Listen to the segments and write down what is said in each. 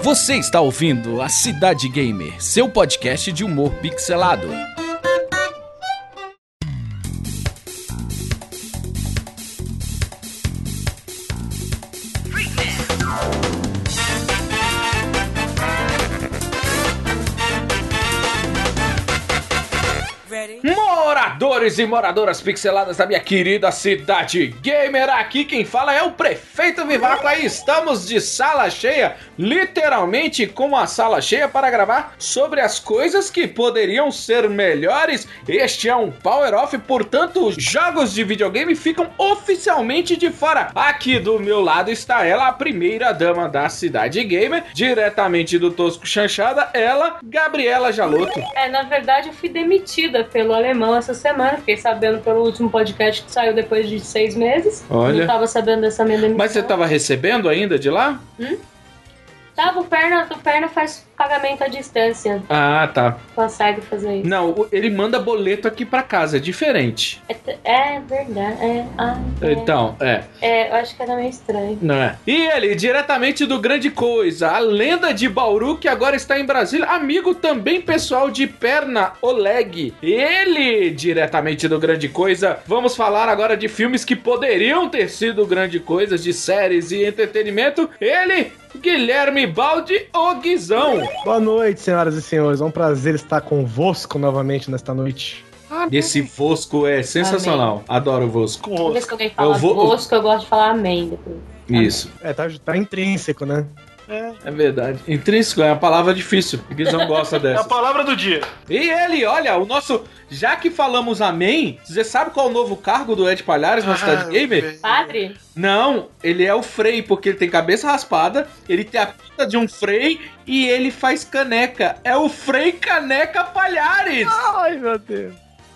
Você está ouvindo a Cidade Gamer, seu podcast de humor pixelado. Moradores e moradoras pixeladas da minha querida Cidade Gamer, aqui quem fala é o Prefeito Vivaco. Aí estamos de sala cheia, literalmente com a sala cheia para gravar sobre as coisas que poderiam ser melhores. Este é um Power Off, portanto os jogos de videogame ficam oficialmente de fora. Aqui do meu lado está ela, a primeira dama da Cidade Gamer, diretamente do Tosco Chanchada, ela, Gabriela Jaloto. Na verdade eu fui demitida pelo alemão essa semana, fiquei sabendo pelo último podcast que saiu depois de 6 meses. Olha. Não tava sabendo dessa minha demissão. Mas você tava recebendo ainda de lá? Tava, o Perna faz pagamento à distância. Ah, tá. Consegue fazer isso. Não, ele manda boleto aqui pra casa, é diferente. É verdade. Então, eu acho que era meio estranho. Não é? E ele, diretamente do Grande Coisa, a lenda de Bauru, que agora está em Brasília, amigo também pessoal de Perna, Oleg. Ele, diretamente do Grande Coisa, vamos falar agora de filmes que poderiam ter sido Grande Coisas, de séries e entretenimento. Ele, Guilherme Baldi, o Guizão. Boa noite, senhoras e senhores. É um prazer estar convosco novamente nesta noite. Esse Vosco é sensacional. Amém. Adoro o Vosco. Toda vez que alguém fala Vosco, eu gosto de falar amém depois. Isso. Tá intrínseco, né? É verdade. Intrínseco é uma palavra difícil. O Guizão gosta dessa. É a palavra do dia. E ele, olha, o nosso... Já que falamos amém, você sabe qual é o novo cargo do Ed Palhares na Cidade Gamer? Padre? Não, ele é o Frei, porque ele tem cabeça raspada, ele tem a pinta de um Frei e ele faz caneca. É o Frei Caneca Palhares! Ai, meu Deus.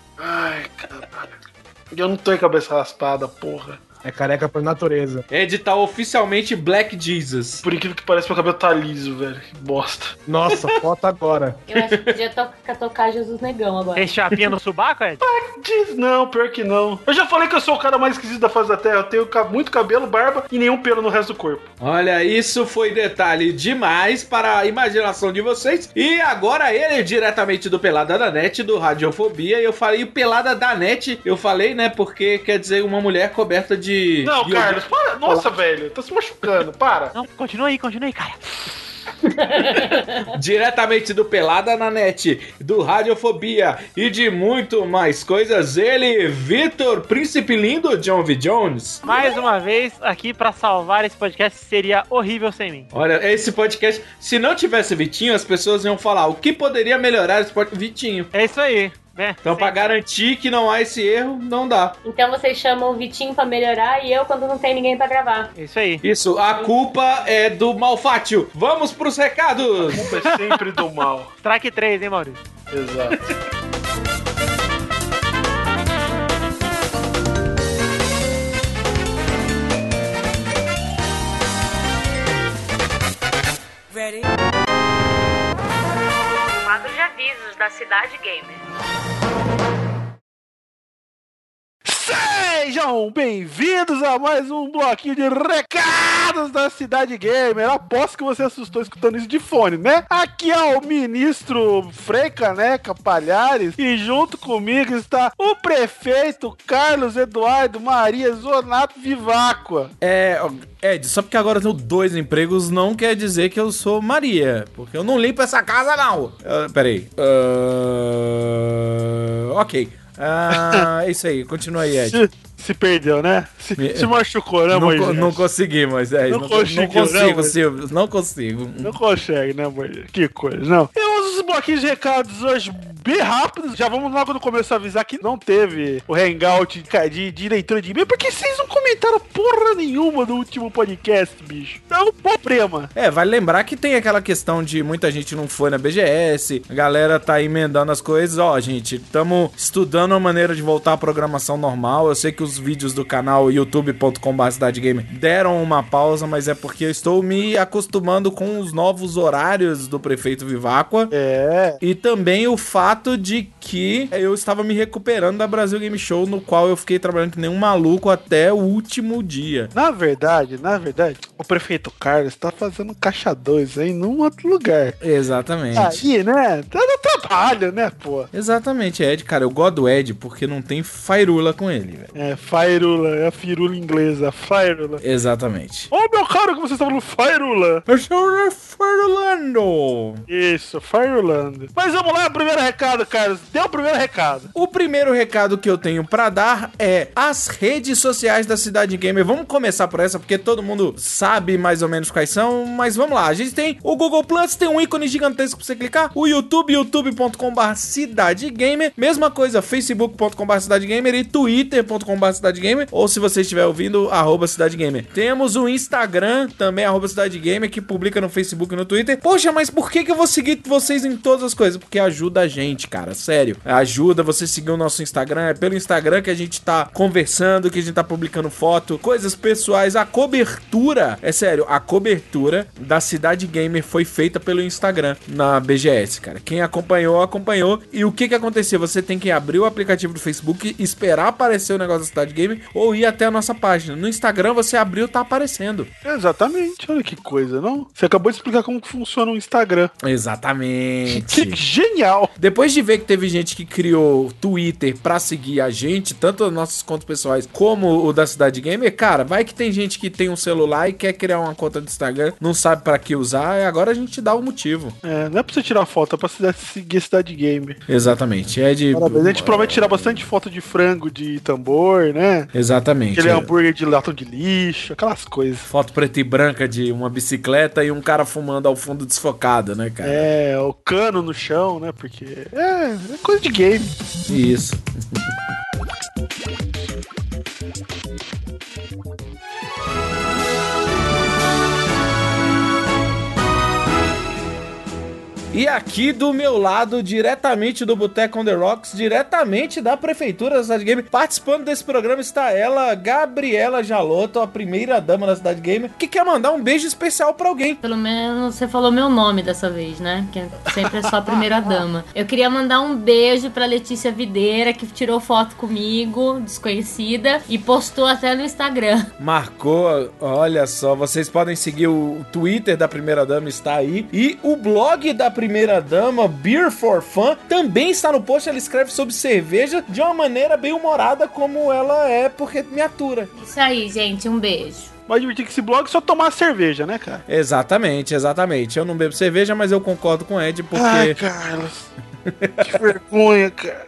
Ai, caralho. Eu não tô em cabeça raspada, porra. É careca por natureza. Ed tá oficialmente Black Jesus. Por incrível que pareça, meu cabelo tá liso, velho. Que bosta. Nossa, foto agora. Eu acho que podia tocar Jesus Negão agora. Tem chapinha no subaco, Ed? Não, pior que não. Eu já falei que eu sou o cara mais esquisito da face da Terra. Eu tenho muito cabelo, barba e nenhum pelo no resto do corpo. Olha, isso foi detalhe demais para a imaginação de vocês. E agora ele, diretamente do Pelada da Net, do Radiofobia. Eu falei Pelada da Net, eu falei, né, porque quer dizer uma mulher coberta de... Não, Carlos, para. Nossa, velho, tá se machucando, para. Não, continua aí, cara. Diretamente do Pelada na Net, do Radiofobia e de muito mais coisas, ele, Vitor Príncipe Lindo, John V. Jones. Mais uma vez, aqui pra salvar esse podcast, seria horrível sem mim. Olha, esse podcast, se não tivesse Vitinho, as pessoas iam falar, o que poderia melhorar esse podcast? Vitinho. É isso aí. Então, pra garantir que não há esse erro, não dá. Então vocês chamam o Vitinho pra melhorar e eu quando não tem ninguém pra gravar. Isso aí. Isso, a culpa é do Malfátio. Vamos pros recados. A culpa é sempre do mal. Strike 3, hein, Maurício? Exato. Ready? Quadro de avisos da Cidade Gamer. Sejam bem-vindos a mais um bloquinho de recados da Cidade Gamer. Aposto que você assustou escutando isso de fone, né? Aqui é o ministro Frei Caneca Palhares e junto comigo está o prefeito Carlos Eduardo Maria Zonato Viváqua. Ed, só porque agora eu tenho 2 empregos não quer dizer que eu sou Maria, porque eu não limpo essa casa, não. Peraí. Ok. É isso aí, continua aí, Ed. Se perdeu, né? Se machucou, né, Moisés? Não consegui, Moisés. Não consigo, Silvio. Não consigo. Não consegue, né, Moisés? Que coisa, não. Temos os bloquinhos de recados hoje bem rápidos. Já vamos logo no começo avisar que não teve o hangout de leitura de e-mail, porque vocês não comentaram porra nenhuma no último podcast, bicho. É um problema. Vale lembrar que tem aquela questão de muita gente não foi na BGS, a galera tá emendando as coisas. Ó, gente, estamos estudando uma maneira de voltar à programação normal. Eu sei que os os vídeos do canal youtube.com/cidadegamer deram uma pausa, mas é porque eu estou me acostumando com os novos horários do Prefeito Viváqua. E também o fato de que eu estava me recuperando da Brasil Game Show, no qual eu fiquei trabalhando que nem um maluco até o último dia. Na verdade, o prefeito Carlos tá fazendo caixa 2 aí num outro lugar. Exatamente. Aí, né? Tá no trabalho, né, pô? Exatamente, Ed, cara, eu gosto do Ed porque não tem fairula com ele, velho. É, fairula, é a firula inglesa, fairula. Exatamente. Ô, meu caro, que você está falando fairula. Eu sou Fairulando. Isso, fairulando. Mas vamos lá, primeiro recado, Carlos. Dê o primeiro recado. O primeiro recado que eu tenho pra dar é as redes sociais da Cidade Gamer. Vamos começar por essa, porque todo mundo sabe mais ou menos quais são, mas vamos lá. A gente tem o Google Plus, tem um ícone gigantesco pra você clicar. O YouTube, youtube.com/cidadegamer. Mesma coisa, facebook.com/cidadegamer e twitter.com/cidadegamer. Ou se você estiver ouvindo, @cidadegamer. Temos o Instagram, também @cidadegamer, que publica no Facebook e no Twitter. Poxa, mas por que eu vou seguir vocês em todas as coisas? Porque ajuda a gente, cara, sério. Ajuda você seguir o nosso Instagram. É pelo Instagram que a gente tá conversando, que a gente tá publicando foto, coisas pessoais. A cobertura, é sério, a cobertura da Cidade Gamer foi feita pelo Instagram na BGS, cara. Quem acompanhou, acompanhou. E o que aconteceu? Você tem que abrir o aplicativo do Facebook, esperar aparecer o negócio da Cidade Gamer ou ir até a nossa página. No Instagram você abriu, tá aparecendo. Exatamente, olha que coisa, não? Você acabou de explicar como que funciona o Instagram. Exatamente. Que genial! Depois de ver que teve gente que criou Twitter pra seguir a gente, tanto os nossos contos pessoais como o da Cidade Gamer, cara, vai que tem gente que tem um celular e quer criar uma conta do Instagram, não sabe pra que usar, e agora a gente dá o motivo. É, não é pra você tirar foto, é pra você seguir a Cidade Gamer. Exatamente. É de... Parabéns. A gente promete tirar bastante foto de frango de tambor, né? Exatamente. Aquele hambúrguer de latão de lixo, aquelas coisas. Foto preta e branca de uma bicicleta e um cara fumando ao fundo desfocado, né, cara? É, o cano no chão, né? Porque é coisa de game. Isso. E aqui do meu lado, diretamente do Boteco on the Rocks, diretamente da Prefeitura da Cidade Gamer, participando desse programa está ela, Gabriela Jalotto, a primeira dama da Cidade Gamer, que quer mandar um beijo especial pra alguém. Pelo menos você falou meu nome dessa vez, né? Que sempre é só a primeira dama. Eu queria mandar um beijo pra Letícia Videira, que tirou foto comigo, desconhecida, e postou até no Instagram. Marcou, olha só, vocês podem seguir o Twitter da primeira dama, está aí, e o blog da primeira dama, Beer for Fun, também está no post. Ela escreve sobre cerveja de uma maneira bem humorada, como ela é, porque me atura. Isso aí, gente, um beijo. Vai admitir que esse blog é só tomar cerveja, né, cara? Exatamente. Eu não bebo cerveja, mas eu concordo com o Ed, porque... Ai, Carlos. Que vergonha, cara.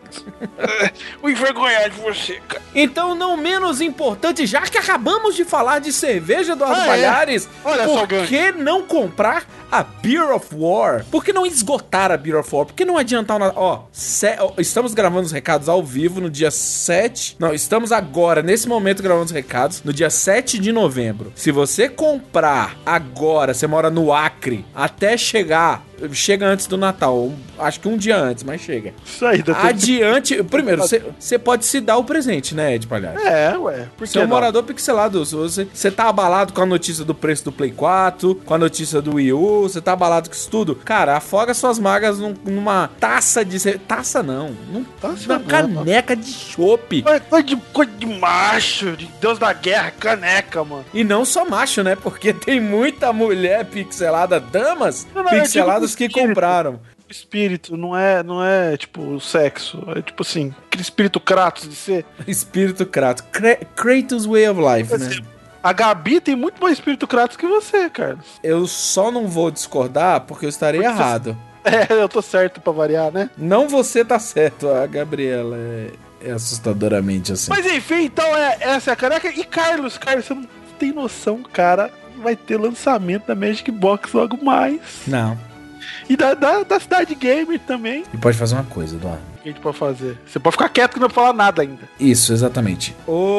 Vou envergonhar de você, cara. Então, não menos importante, já que acabamos de falar de cerveja do Palhares, Olha por só, que não comprar a Beer of War? Por que não esgotar a Beer of War? Por que não adiantar o Natal? Estamos gravando os recados ao vivo no dia 7... Não, estamos agora, nesse momento, gravando os recados no dia 7 de novembro. Se você comprar agora, você mora no Acre, até chegar... Chega antes do Natal, acho que um dia antes, mas chega. Isso aí, dá Adiante, primeiro, você pode se dar o presente, né, Ed Palhares? É, ué. Você é um morador pixelado. Você tá abalado com a notícia do preço do Play 4, com a notícia do Wii U, você tá abalado com isso tudo. Cara, afoga suas magas numa taça de... Taça não. Uma caneca de chopp. Coisa de macho, de Deus da guerra, caneca, mano. E não só macho, né? Porque tem muita mulher pixelada, damas pixeladas que compraram. Espírito, não é tipo o sexo, é tipo assim, aquele espírito Kratos de ser. Espírito Kratos. Kratos Way of Life, né? A Gabi tem muito mais espírito Kratos que você, Carlos. Eu só não vou discordar porque eu estarei errado. Eu tô certo pra variar, né? Não você tá certo, a Gabriela é assustadoramente assim. Mas enfim, então essa é a caneca. E Carlos, você não tem noção, cara, vai ter lançamento da Magic Box logo mais. Não. E da Cidade Gamer também. E pode fazer uma coisa, Eduardo. O que a gente pode fazer? Você pode ficar quieto que não vai falar nada ainda. Isso, exatamente.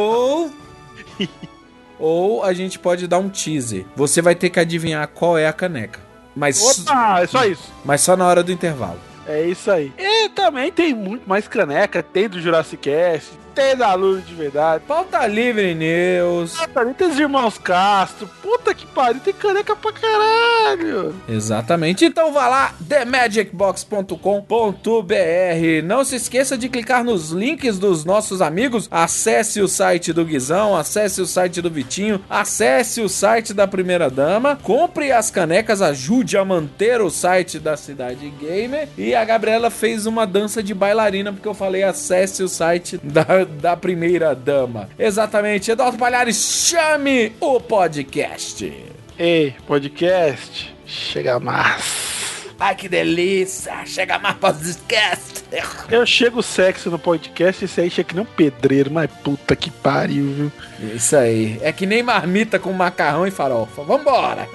Ou a gente pode dar um teaser. Você vai ter que adivinhar qual é a caneca. Mas é só isso. Mas só na hora do intervalo. É isso aí. E também tem muito mais caneca. Tem do Jurassic Cast, tem da Lula de verdade. Pauta Livre News. Tem os irmãos Castro. Puta que pariu, tem caneca pra caralho. Exatamente. Então vá lá, themagicbox.com.br. Não se esqueça de clicar nos links dos nossos amigos. Acesse o site do Guizão, acesse o site do Vitinho, acesse o site da Primeira Dama, compre as canecas, ajude a manter o site da Cidade Gamer. E a Gabriela fez uma dança de bailarina porque eu falei acesse o site da Primeira Dama. Exatamente. Eduardo Palhares, chame o podcast. Ei, podcast, chega mais. Ai, que delícia. Chega mais para os esquece. Eu chego sexy no podcast e isso aí chega que nem um pedreiro, mas puta que pariu, viu? Isso aí. É que nem marmita com macarrão e farofa. Vambora.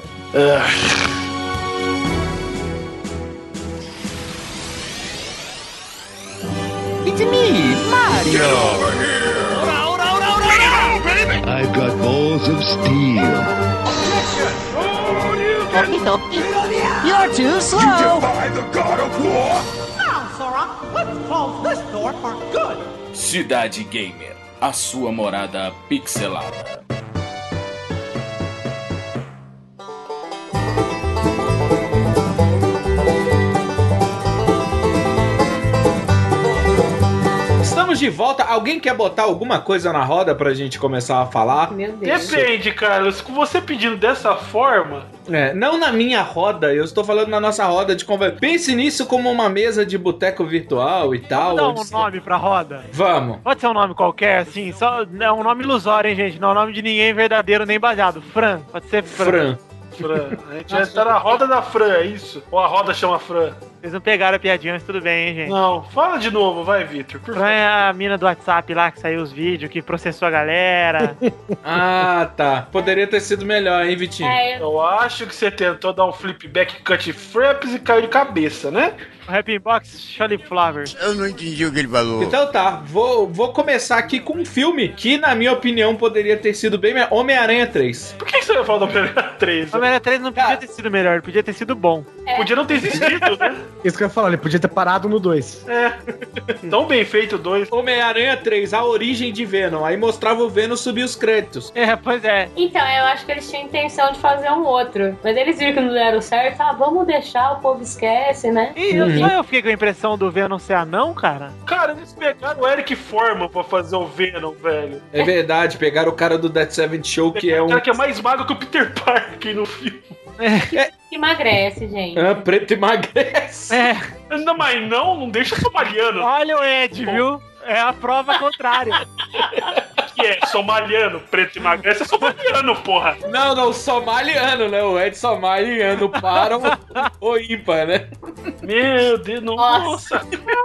It's me, Mario. Get over here. I've got balls of steel. You're too slow. You defy the God of War. Now, Sora, let's close this door for good. Cidade Gamer, a sua morada pixelada. Estamos de volta. Alguém quer botar alguma coisa na roda pra gente começar a falar? Meu Deus. Depende, Carlos. Com você pedindo dessa forma... Não na minha roda, eu estou falando na nossa roda de conversa. Pense nisso como uma mesa de boteco virtual e tal. Vamos dar um nome pra roda? Vamos. Pode ser um nome qualquer, assim, só é um nome ilusório, hein, gente? Não é o nome de ninguém verdadeiro nem baseado. Fran, pode ser Fran. A gente já está na roda da Fran, é isso? Ou a roda chama Fran? Vocês não pegaram a piadinha, mas tudo bem, hein, gente? Não, fala de novo, vai, Victor. Fran é a mina do WhatsApp lá que saiu os vídeos, que processou a galera. Ah, tá. Poderia ter sido melhor, hein, Vitinho? Eu acho que você tentou dar um flipback cut fraps e caiu de cabeça, né? Happy Box Cauliflower. Eu não entendi o que ele falou. Então tá, vou começar aqui com um filme que, na minha opinião, poderia ter sido bem melhor. Homem-Aranha 3. Por que você vai falar do Homem-Aranha 3? Homem-Aranha 3 não podia ter sido melhor, ele podia ter sido bom. Podia não ter existido, né? Isso que eu ia falar, ele podia ter parado no 2. Tão bem feito o 2. Homem-Aranha 3, a origem de Venom. Aí mostrava o Venom subir os créditos. Pois é. Então, eu acho que eles tinham intenção de fazer um outro. Mas eles viram que não deram certo. Vamos deixar, o povo esquece, né? E só eu fiquei com a impressão do Venom ser anão, cara? Cara, eles pegaram o Eric Forman pra fazer o Venom, velho. É verdade, pegaram o cara do Dead Seventh Show, que é um... O cara que é mais magro que o Peter Parker no filme. Que emagrece, gente. Preto emagrece. Não, mas não deixa somaliano. Olha o Ed, viu? É a prova contrária. Que é somaliano, preto e emagrece, é somaliano, porra. Não, somaliano, né? O Ed somaliano para o ímpar, né? Meu Deus, nossa.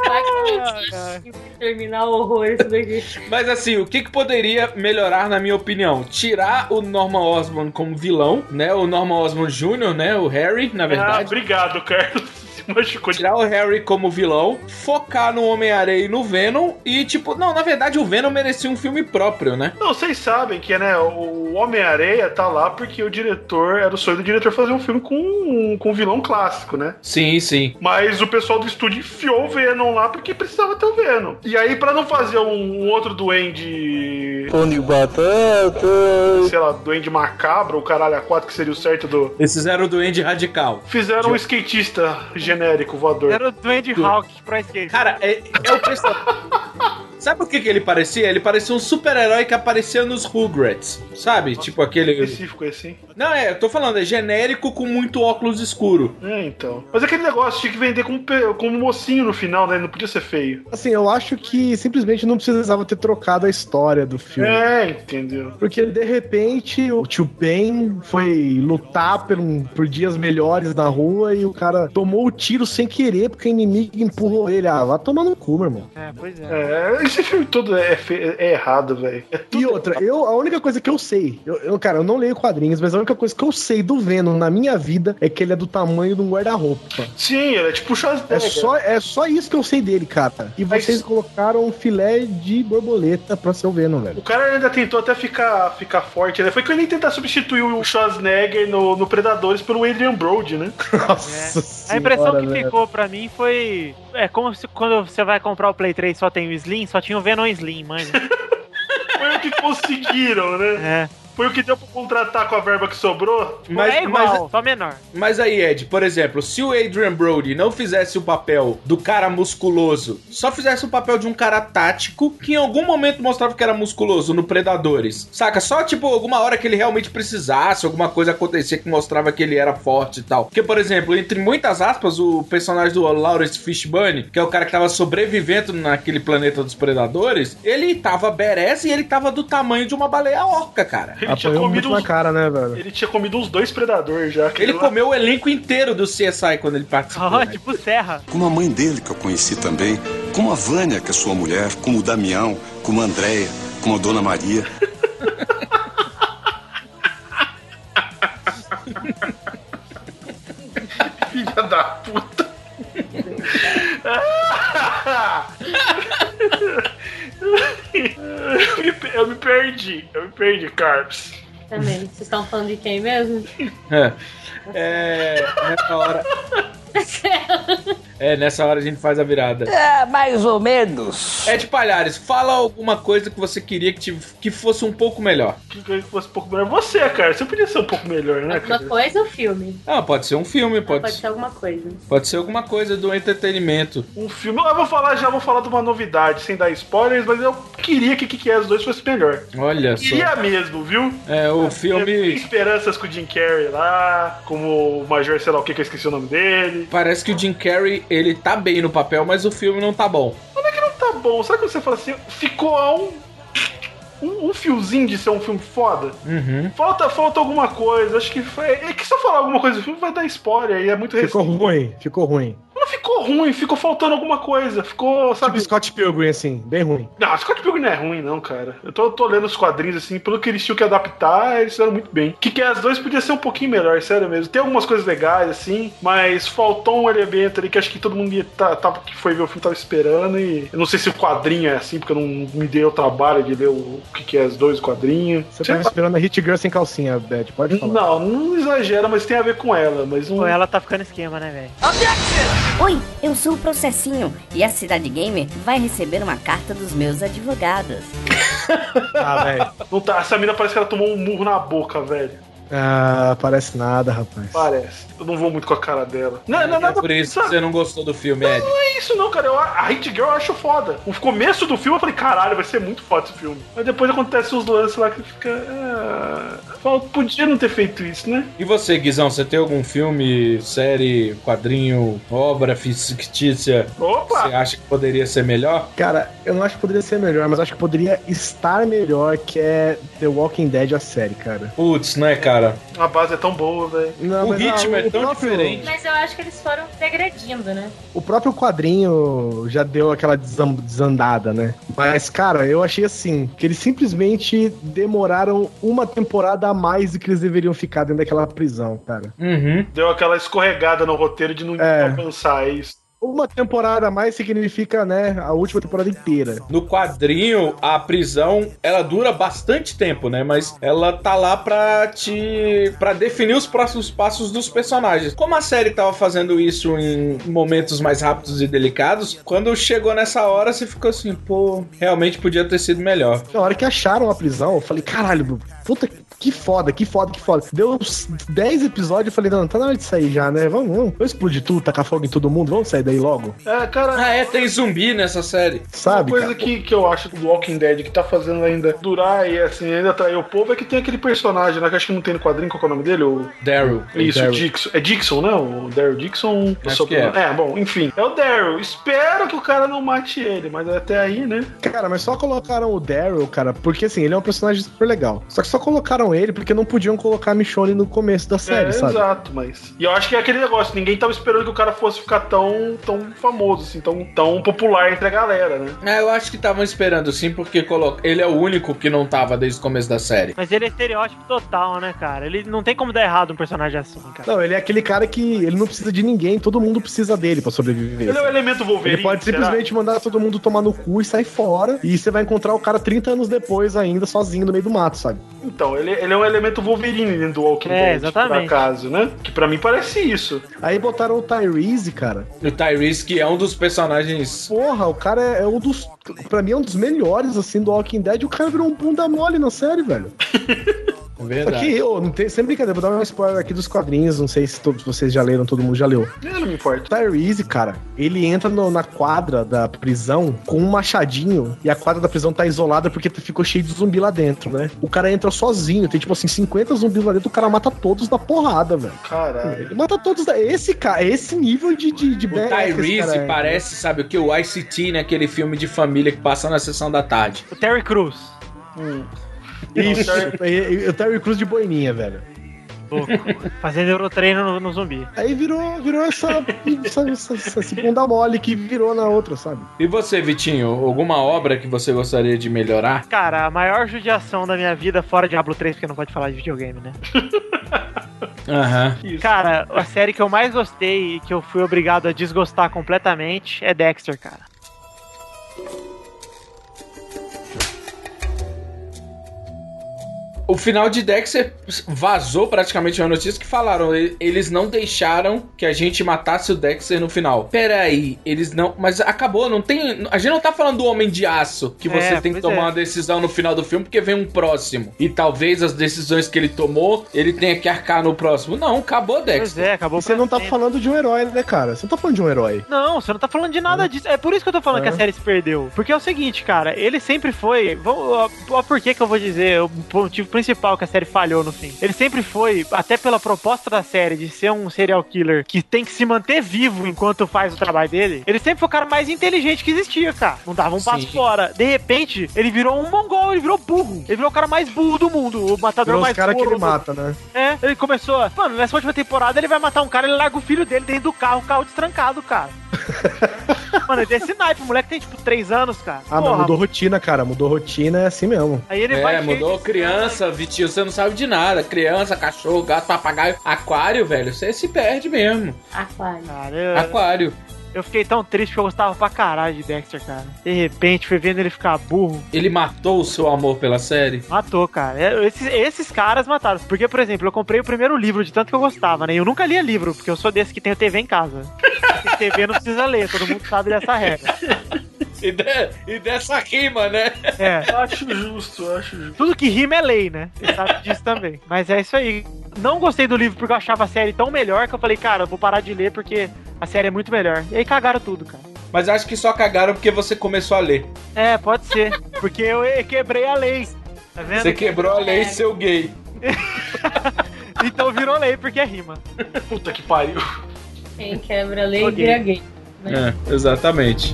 Vai terminar o horror isso daqui. Mas assim, o que poderia melhorar, na minha opinião? Tirar o Norman Osborn como vilão, né? O Norman Osborn Jr., né? O Harry, na verdade. Obrigado, Carlos. Tirar o Harry como vilão, focar no Homem-Aranha e no Venom e, tipo, não, na verdade o Venom merecia um filme próprio, né? Não, vocês sabem que, né, o Homem-Aranha tá lá porque o diretor, era o sonho do diretor fazer um filme com um vilão clássico, né? Sim, sim. Mas o pessoal do estúdio enfiou o Venom lá porque precisava ter o Venom. E aí, pra não fazer um outro duende... Pão de batata... Sei lá, duende macabro, o caralho A4, que seria o certo do... Eles fizeram o duende radical. Fizeram um skatista genérico voador. Era o Duende Hawk pro skate. Cara, é o pessoal... Sabe o que ele parecia? Ele parecia um super-herói que aparecia nos Rugrats, sabe? Tipo aquele... Específico assim? Não, eu tô falando, é genérico com muito óculos escuro. Então. Mas aquele negócio tinha que vender como mocinho no final, né? Não podia ser feio. Assim, eu acho que simplesmente não precisava ter trocado a história do filme. Entendeu? Porque, de repente, o tio Ben foi lutar por dias melhores na rua e o cara tomou o tiro sem querer porque o inimigo empurrou ele. Vai tomar no cu, meu irmão. Pois é. Esse filme todo é errado, velho. E outra, a única coisa que eu sei, cara, eu não leio quadrinhos, mas a única coisa que eu sei do Venom na minha vida é que ele é do tamanho de um guarda-roupa. Sim, ele é tipo o Schwarzenegger. É só isso que eu sei dele, cara. E vocês colocaram um filé de borboleta pra ser o Venom, velho. O cara ainda tentou até ficar forte, né? Foi que ele tentar substituir o Schwarzenegger no Predadores pelo Adrian Brody, né? Nossa senhora, a impressão que velho. ficou pra mim foi... como se quando você vai comprar o Play 3 só tem o Slim, só tinha o Venom Slim, manja. Foi o que conseguiram, né? Foi o que deu pra contratar com a verba que sobrou. Mas é igual, só menor. Mas aí, Ed, por exemplo, se o Adrian Brody não fizesse o papel do cara musculoso, só fizesse o papel de um cara tático, que em algum momento mostrava que era musculoso no Predadores, saca? Só, tipo, alguma hora que ele realmente precisasse, alguma coisa acontecer que mostrava que ele era forte e tal. Porque, por exemplo, entre muitas aspas, o personagem do Lawrence Fishburne, que é o cara que tava sobrevivendo naquele planeta dos Predadores, ele tava badass e ele tava do tamanho de uma baleia orca, cara. Ele tinha comido na cara, né, velho? Ele tinha comido uns 2 predadores já. Ele comeu o elenco inteiro do CSI quando ele participou. Tipo Serra. Como a mãe dele, que eu conheci também, como a Vânia, que é sua mulher, como o Damião, como a Andréia, como a Dona Maria. Filha da puta. Eu me perdi, Carps. Também. Vocês estão falando de quem mesmo? Nessa hora. Nessa hora a gente faz a virada. Mais ou menos. Ed Palhares, fala alguma coisa que você queria que fosse um pouco melhor. Que fosse um pouco melhor. Você, cara, você podia ser um pouco melhor, né, cara? Alguma coisa ou filme? Ah, pode ser um filme, Pode ser alguma coisa. Pode ser alguma coisa do entretenimento. Um filme. Eu vou falar de uma novidade, sem dar spoilers, mas eu queria que Kick-Ass 2 fosse melhor. Olha só. Queria mesmo, viu? O filme... Esperanças com o Jim Carrey lá, como o Major, sei lá o que eu esqueci o nome dele. Parece que o Jim Carrey, ele tá bem no papel, mas o filme não tá bom. Como é que não tá bom? Sabe quando você fala assim, ficou a um fiozinho de ser um filme foda? Uhum. Falta alguma coisa, acho que foi... É que se eu falar alguma coisa do filme vai dar spoiler, e é muito recente. Ficou ruim. Não ficou ruim, ficou faltando alguma coisa. Ficou, sabe... Tipo Scott Pilgrim, assim, bem ruim. Não, Scott Pilgrim não é ruim, não, cara. Eu tô lendo os quadrinhos, assim, pelo que eles tinham que adaptar, eles fizeram muito bem. Kick-Ass 2 podia ser um pouquinho melhor, sério mesmo. Tem algumas coisas legais, assim, mas faltou um elemento ali que acho que todo mundo que foi ver o filme tava esperando, e eu não sei se o quadrinho é assim, porque eu não me dei o trabalho de ler o Kick-Ass 2, o quadrinho. Você tava esperando a Hit Girl sem calcinha, Beth, pode falar. Não exagera, mas tem a ver com ela, mas não... Pô, ela tá ficando esquema, né, velho? Oi, eu sou o Processinho e a Cidade Gamer vai receber uma carta dos meus advogados. Velho. Não tá, essa mina parece que ela tomou um murro na boca, velho. Parece nada, rapaz. Parece. Eu não vou muito com a cara dela. Não é nada por isso que você não gostou do filme, Ed. Não é isso não, cara. A Hit Girl eu acho foda. O começo do filme eu falei, caralho, vai ser muito foda esse filme. Mas depois acontece uns lances lá que fica... podia não ter feito isso, né? E você, Guizão, você tem algum filme, série, quadrinho, obra fictícia que você acha que poderia ser melhor? Cara, eu não acho que poderia ser melhor, mas acho que poderia estar melhor, que é The Walking Dead, a série, cara. Putz, né, cara? A base é tão boa, velho. O ritmo é tão diferente. Mas eu acho que eles foram regredindo, né? O próprio quadrinho já deu aquela desandada, né? Mas, cara, eu achei assim, que eles simplesmente demoraram uma temporada a mais do que eles deveriam ficar dentro daquela prisão, cara. Uhum. Deu aquela escorregada no roteiro de não alcançar isso. Uma temporada a mais significa, né, a última temporada inteira. No quadrinho, a prisão, ela dura bastante tempo, né? Mas ela tá lá pra definir os próximos passos dos personagens. Como a série tava fazendo isso em momentos mais rápidos e delicados, quando chegou nessa hora, você ficou assim, pô, realmente podia ter sido melhor. Na hora que acharam a prisão, eu falei, caralho, puta que foda. Deu uns 10 episódios, eu falei, não, tá na hora de sair já, né? Vamos explodir tudo, tacar fogo em todo mundo, vamos sair daí logo. Cara... tem zumbi nessa série. Sabe, uma coisa que eu acho do Walking Dead que tá fazendo ainda durar e assim, ainda atrair o povo é que tem aquele personagem, né, que acho que não tem no quadrinho, qual é o nome dele? O Daryl. Isso, Daryl. Dixon. É Dixon, né? O Daryl Dixon. Acho que é. Bom, enfim. É o Daryl. Espero que o cara não mate ele, mas até aí, né? Cara, mas só colocaram o Daryl, cara, porque assim, ele é um personagem super legal. Só que só colocaram ele porque não podiam colocar a Michonne no começo da série, sabe? Exato, mas... E eu acho que é aquele negócio, ninguém tava esperando que o cara fosse ficar tão famoso, assim, tão popular entre a galera, né? Eu acho que estavam esperando sim, porque ele é o único que não tava desde o começo da série. Mas ele é estereótipo total, né, cara? Ele não tem como dar errado um personagem assim, cara. Não, ele é aquele cara que ele não precisa de ninguém, todo mundo precisa dele pra sobreviver. Ele é o elemento Wolverine. Ele pode simplesmente mandar todo mundo tomar no cu e sair fora, e você vai encontrar o cara 30 anos depois ainda, sozinho no meio do mato, sabe? Então, ele é um elemento Wolverine dentro do Walking Dead, exatamente. por acaso, né? Que pra mim parece isso. Aí botaram o Tyrese, cara. O Tyrese, que é um dos personagens... Porra, o cara é um dos... Pra mim é um dos melhores, assim, do Walking Dead. O cara virou um bunda mole na série, velho. Verdade. Aqui, não tem, sem brincadeira, vou dar um spoiler aqui dos quadrinhos, não sei se todos vocês já leram, todo mundo já leu. Não me importa. Tyrese, cara, ele entra na quadra da prisão com um machadinho e a quadra da prisão tá isolada porque ficou cheio de zumbi lá dentro, né? O cara entra sozinho, tem tipo assim, 50 zumbis lá dentro, o cara mata todos na porrada, velho. Caralho. Ele mata todos, esse nível de O Tyrese parece, sabe o que? O ICT, né? Aquele filme de família que passa na sessão da tarde. O Terry Crews. Isso, o Terry Crews de boininha, velho. Louco. Fazendo Eurotreino no zumbi. Aí virou esse bunda mole que virou na outra, sabe? E você, Vitinho? Alguma obra que você gostaria de melhorar? Cara, a maior judiação da minha vida, fora Diablo 3, porque não pode falar de videogame, né? Aham. Cara, a série que eu mais gostei e que eu fui obrigado a desgostar completamente é Dexter, cara. O final de Dexter vazou praticamente uma notícia que falaram, eles não deixaram que a gente matasse o Dexter no final. Peraí, eles não... Mas acabou, não tem... A gente não tá falando do Homem de Aço, que você tem que tomar uma decisão no final do filme porque vem um próximo. E talvez as decisões que ele tomou, ele tenha que arcar no próximo. Não, acabou Dexter. Pois é, acabou. Você não tá falando de um herói, né, cara? Você não tá falando de um herói. Não, você não tá falando de nada disso. É por isso que eu tô falando que a série se perdeu. Porque é o seguinte, cara, ele sempre foi... Por que eu vou dizer o motivo principal que a série falhou no fim. Ele sempre foi, até pela proposta da série de ser um serial killer que tem que se manter vivo enquanto faz o trabalho dele, ele sempre foi o cara mais inteligente que existia, cara. Não dava um passo fora. De repente, ele virou um mongol, ele virou burro. Ele virou o cara mais burro do mundo, o matador mais burro. Os caras que ele mata, né? É, ele começou... Mano, nessa última temporada ele vai matar um cara, ele larga o filho dele dentro do carro, o carro destrancado, cara. Mano, é desse naipe, o moleque tem tipo 3 anos, cara. Ah, mas mudou rotina, cara. Mudou rotina, é assim mesmo. Aí ele vai mudou criança, Vitinho, você não sabe de nada. Criança, cachorro, gato, papagaio, aquário, velho. Você se perde mesmo. Aquário. Aquário. Eu fiquei tão triste porque eu gostava pra caralho de Dexter, cara. De repente, fui vendo ele ficar burro. Ele matou o seu amor pela série? Matou, cara. Esses caras mataram. Porque, por exemplo, eu comprei o primeiro livro de tanto que eu gostava, né? Eu nunca lia livro, porque eu sou desse que tem TV em casa. Tem TV não precisa ler, todo mundo sabe dessa regra. E dessa rima, né? É. Acho justo. Tudo que rima é lei, né? Você sabe disso também. Mas é isso aí. Não gostei do livro porque eu achava a série tão melhor que eu falei, cara, eu vou parar de ler porque a série é muito melhor. E aí cagaram tudo, cara. Mas acho que só cagaram porque você começou a ler. É, pode ser. Porque eu quebrei a lei. Tá vendo? Você quebrou a lei, seu gay. Então virou lei porque é rima. Puta que pariu. Quem quebra a lei vira gay. Né? É, exatamente.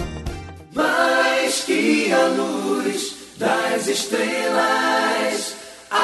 Mais que a luz das estrelas.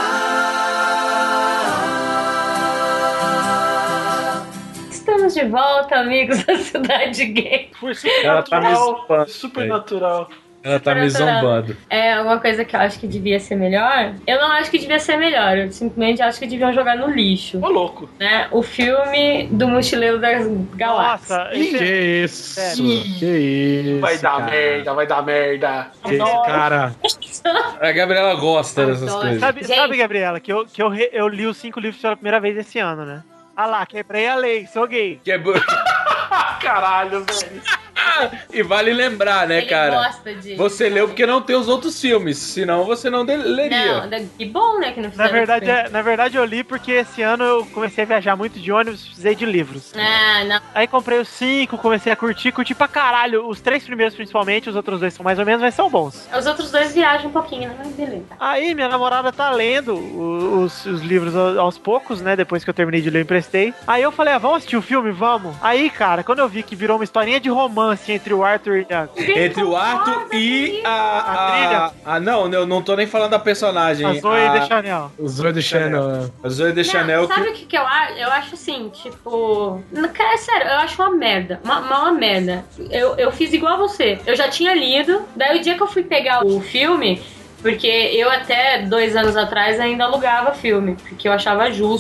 Estamos de volta, amigos da Cidade Gay. Foi super natural. Ela tá me zombando. É alguma coisa que eu acho que devia ser melhor? Eu não acho que devia ser melhor. Eu simplesmente acho que deviam jogar no lixo. Ô, louco. Né? O filme do Mochileiro das Galáxias. Nossa, Que isso? Que isso? Vai dar merda. Que cara. A Gabriela gosta dessas coisas. Sabe, Gabriela, que eu li os 5 livros pela primeira vez esse ano, né? Ah lá, quebrei a lei, sou gay. Caralho, velho. E vale lembrar, né, Ele cara? gosta de... Você leu porque não tem os outros filmes, senão você não leria. Não, que bom, né, que não fizeram Na verdade eu li porque esse ano eu comecei a viajar muito de ônibus, precisei de livros. Ah, não. Aí comprei os 5, comecei a curti pra caralho. Os 3 primeiros principalmente, os outros 2 são mais ou menos, mas são bons. Os outros 2 viajam um pouquinho, né? Mas beleza. Aí minha namorada tá lendo os livros aos poucos, né? Depois que eu terminei de ler, eu emprestei. Aí eu falei, vamos assistir o filme? Vamos. Aí, cara, quando eu vi que virou uma historinha de romance entre o Arthur e a... Entre o Arthur e a trilha? Não, eu não tô nem falando da personagem. A Zoe de Chanel. O Zoe de Chanel. A Zoe de Chanel. Sabe o que eu acho? Eu acho assim, tipo... Cara, é sério, eu acho uma merda. Uma merda. Eu fiz igual a você. Eu já tinha lido. Daí o dia que eu fui pegar o filme... Porque eu até 2 anos atrás ainda alugava filme. Porque eu achava justo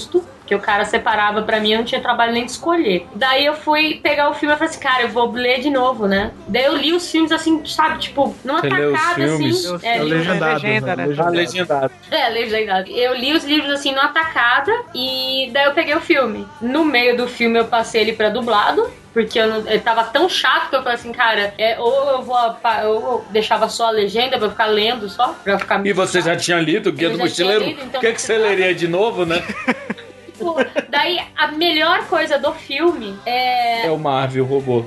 que o cara separava pra mim, eu não tinha trabalho nem de escolher. Daí eu fui pegar o filme e falei assim, cara, eu vou ler de novo, né? Daí eu li os filmes assim, sabe, tipo, numa tacada assim. Legendado, legenda, né? Legendado. Legendado. Eu li os livros assim numa tacada e daí eu peguei o filme. No meio do filme eu passei ele pra dublado. Porque ele tava tão chato que eu falei assim, cara, ou eu deixava só a legenda pra eu ficar lendo só, pra eu ficar... E você já tinha lido o Guia do Mochileiro? Então o que você leria de novo, né? Daí, a melhor coisa do filme é... É o Marvel, o robô.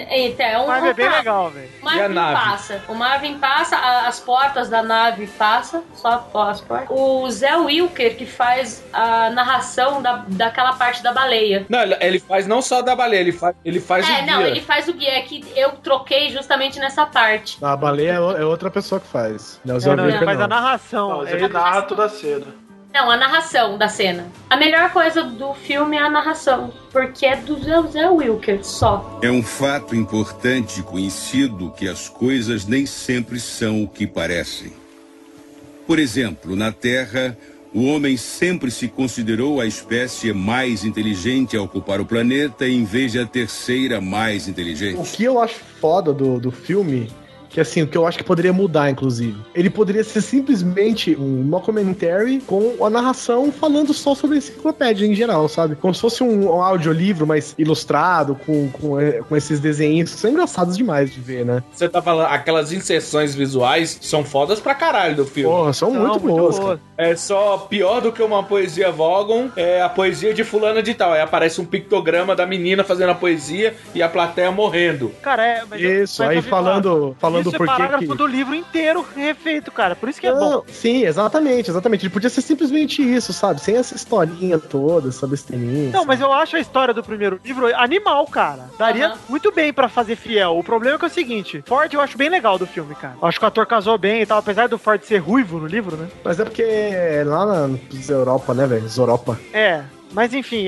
O Marvel é bem legal, velho. O Marvin passa. O Marvin passa, as portas da nave passam, só as portas. O Zé Wilker, que faz a narração daquela parte da baleia. Não, ele faz não só da baleia, ele faz o guia. Não, ele faz o guia. É que eu troquei justamente nessa parte. A baleia é outra pessoa que faz. Não, ele faz a narração. Não, ele narra toda a cena. Não, a narração da cena. A melhor coisa do filme é a narração, porque é do Zé Wilker só. É um fato importante e conhecido que as coisas nem sempre são o que parecem. Por exemplo, na Terra, o homem sempre se considerou a espécie mais inteligente a ocupar o planeta em vez de a terceira mais inteligente. O que eu acho foda do filme... Que assim, o que eu acho que poderia mudar, inclusive. Ele poderia ser simplesmente um mockumentary com a narração falando só sobre a enciclopédia em geral, sabe? Como se fosse um audiolivro, mas ilustrado, com esses desenhos que são engraçados demais de ver, né? Você tá falando, aquelas inserções visuais são fodas pra caralho do filme. Porra, são muito boas, cara. É só pior do que uma poesia Vogon, é a poesia de fulana de tal. Aí aparece um pictograma da menina fazendo a poesia e a plateia morrendo. Cara, isso, aí falando isso é por parágrafo do livro inteiro refeito, cara. Por isso que é bom. Sim, exatamente. Ele podia ser simplesmente isso, sabe? Sem essa historinha toda, essa besteirinha. Não, mas eu acho a história do primeiro livro animal, cara. Daria muito bem pra fazer fiel. O problema é que é o seguinte, Ford eu acho bem legal do filme, cara. Eu acho que o ator casou bem e tal, apesar do Ford ser ruivo no livro, né? Mas é porque é lá na Europa, né, velho? Europa. É. Mas enfim,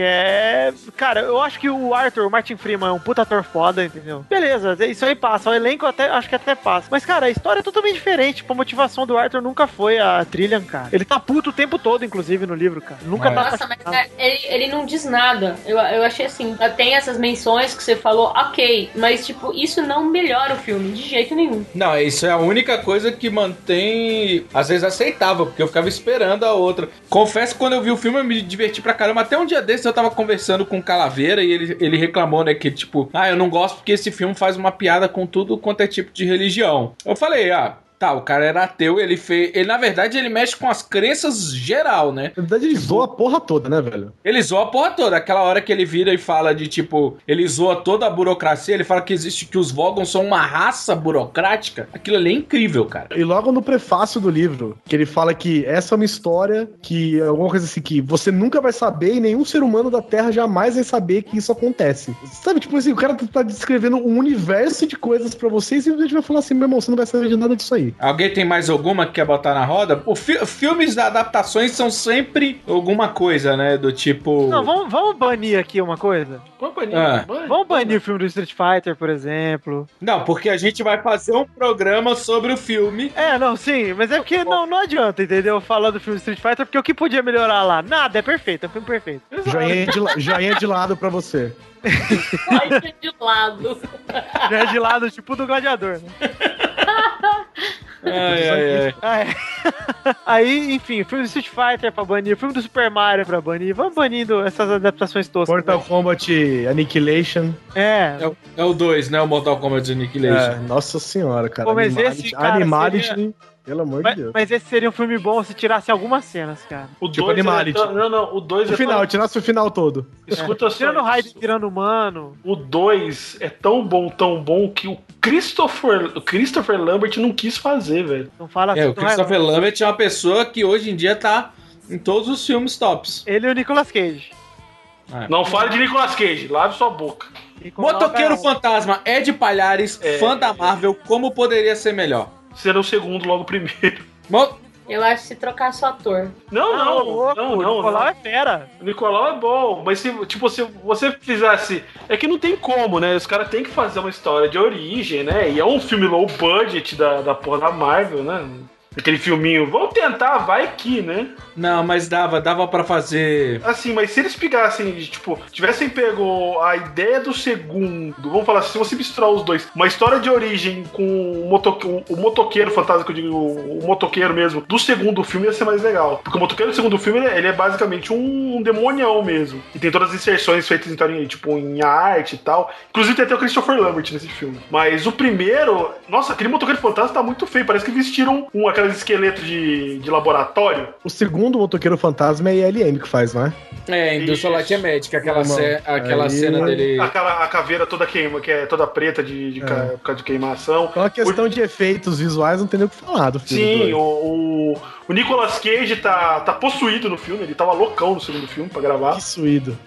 cara, eu acho que o Martin Freeman é um puta ator foda, entendeu? Beleza, isso aí passa. O elenco acho que até passa. Mas, cara, a história é totalmente diferente. Tipo, a motivação do Arthur nunca foi a Trillian, cara. Ele tá puto o tempo todo, inclusive, no livro, cara. Nunca tá... Nossa, mas ele não diz nada. Eu achei assim, tem essas menções que você falou, ok. Mas, tipo, isso não melhora o filme, de jeito nenhum. Não, isso é a única coisa que mantém, às vezes, aceitável, porque eu ficava esperando a outra. Confesso que quando eu vi o filme, eu me diverti pra caramba. Até um dia desses eu tava conversando com o Calaveira e ele reclamou, né, que tipo, eu não gosto porque esse filme faz uma piada com tudo quanto é tipo de religião. Eu falei, tá, o cara era ateu, ele na verdade, ele mexe com as crenças geral, né? Na verdade, ele zoa a porra toda, né, velho? Ele zoa a porra toda. Aquela hora que ele vira e fala de, tipo, ele zoa toda a burocracia, ele fala que os Vogons são uma raça burocrática. Aquilo ali é incrível, cara. E logo no prefácio do livro, que ele fala que essa é uma história que, alguma coisa assim, que você nunca vai saber e nenhum ser humano da Terra jamais vai saber que isso acontece. Sabe, tipo assim, o cara tá descrevendo um universo de coisas pra você e simplesmente vai falar assim, meu irmão, você não vai saber de nada disso aí. Alguém tem mais alguma que quer botar na roda? Filmes da adaptações são sempre alguma coisa, né? Do tipo... Não, vamos banir aqui uma coisa? Vamos banir o filme do Street Fighter, por exemplo. Não, porque a gente vai fazer um programa sobre o filme. Sim, mas é porque não adianta, entendeu? Falar do filme do Street Fighter, porque o que podia melhorar lá? Nada, é perfeito, é um filme perfeito. Joinha de lado pra você. Joinha de lado. Joinha de lado, tipo do Gladiador, né? Aí, enfim, o filme do Street Fighter é pra banir, o filme do Super Mario é pra banir. Vamos banindo essas adaptações toscas. Mortal Kombat Annihilation. É o 2, né? O Mortal Kombat Annihilation. Nossa senhora, cara. Pô, mas esse, cara, Animality, seria... pelo amor de Deus. Mas esse seria um filme bom se tirasse algumas cenas, cara. O 2 o 2 o final, tirasse o final todo. Escuta só. Tirando o Raiden virando humano. O 2 é tão bom que o Christopher Lambert não quis fazer, velho. Não fala assim. O Christopher Lambert é uma pessoa que hoje em dia tá em todos os filmes tops. Ele e o Nicolas Cage. Não fale de Nicolas Cage, lave sua boca. Motoqueiro Fantasma, Ed Palhares, fã da Marvel, como poderia ser melhor? Ser o segundo, logo o primeiro. Eu acho que se trocasse o ator. Não. O Nicolau é fera. O Nicolau é bom, mas se você fizesse... É que não tem como, né? Os caras têm que fazer uma história de origem, né? E é um filme low budget da porra da Marvel, né? Aquele filminho, vamos tentar, vai que, né? Não, mas dava pra fazer... Assim, mas se eles pegassem, tipo, tivessem pego a ideia do segundo, vamos falar assim, se você misturar os dois, uma história de origem com o motoqueiro fantasma, que eu digo, o motoqueiro mesmo, do segundo filme ia ser mais legal. Porque o motoqueiro do segundo filme, ele é basicamente um demonião mesmo. E tem todas as inserções feitas em arte e tal. Inclusive tem até o Christopher Lambert nesse filme. Mas o primeiro, nossa, aquele motoqueiro fantasma tá muito feio, parece que vestiram aqueles esqueletos de laboratório. O segundo motoqueiro fantasma é ILM que faz, não é? É, Indústria Light Médica, aquela cena dele... A caveira toda queima, que é toda preta por causa de queimação. Então a questão de efeitos visuais não tem nem o que falar do filme. Sim, o Nicolas Cage tá possuído no filme, ele tava loucão no segundo filme pra gravar. Possuído.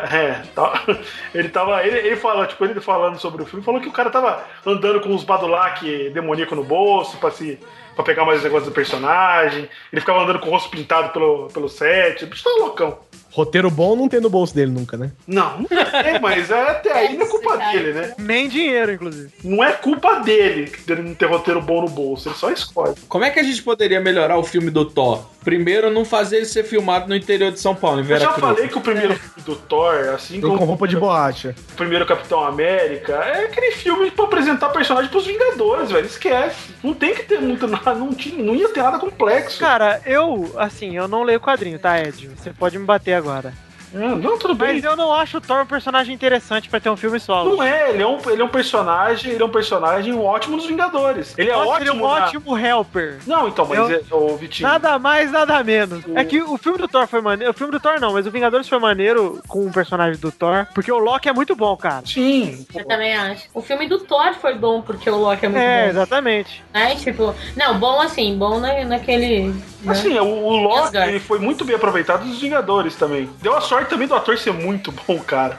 Ele fala, tipo, ele falando sobre o filme, falou que o cara tava andando com uns badulac demoníaco no bolso pra pegar mais negócios do personagem. Ele ficava andando com o rosto pintado pelo set. O bicho tava loucão. Roteiro bom não tem no bolso dele nunca, né? Não tem, mas até aí não é culpa dele, né? Nem dinheiro, inclusive. Não é culpa dele não ter roteiro bom no bolso, ele só escolhe. Como é que a gente poderia melhorar o filme do Thor? Primeiro, não fazer ele ser filmado no interior de São Paulo, em Veracruz. Eu já falei que o primeiro filme do Thor, assim como... com roupa de borracha. O primeiro Capitão América, é aquele filme pra apresentar personagem pros Vingadores, velho. Esquece. Não tem que ter muito nada, não ia ter nada complexo. Cara, eu não leio quadrinho, tá, Ed? Você pode me bater agora. Não, tudo bem. Mas eu não acho o Thor um personagem interessante pra ter um filme solo. Não é, ele é um personagem ótimo dos Vingadores. Ele é ótimo. Ele é um ótimo helper. Não, então, mas Vitinho. Nada mais, nada menos. É que o filme do Thor foi maneiro. O filme do Thor não, mas o Vingadores foi maneiro com o personagem do Thor, porque o Loki é muito bom, cara. Sim. Eu também acho. O filme do Thor foi bom porque o Loki é muito bom. É, exatamente. Tipo, não, bom assim, bom naquele... Né? Assim, o Loki ele foi muito bem aproveitado dos Vingadores também. Deu a sorte também do ator ser muito bom, cara.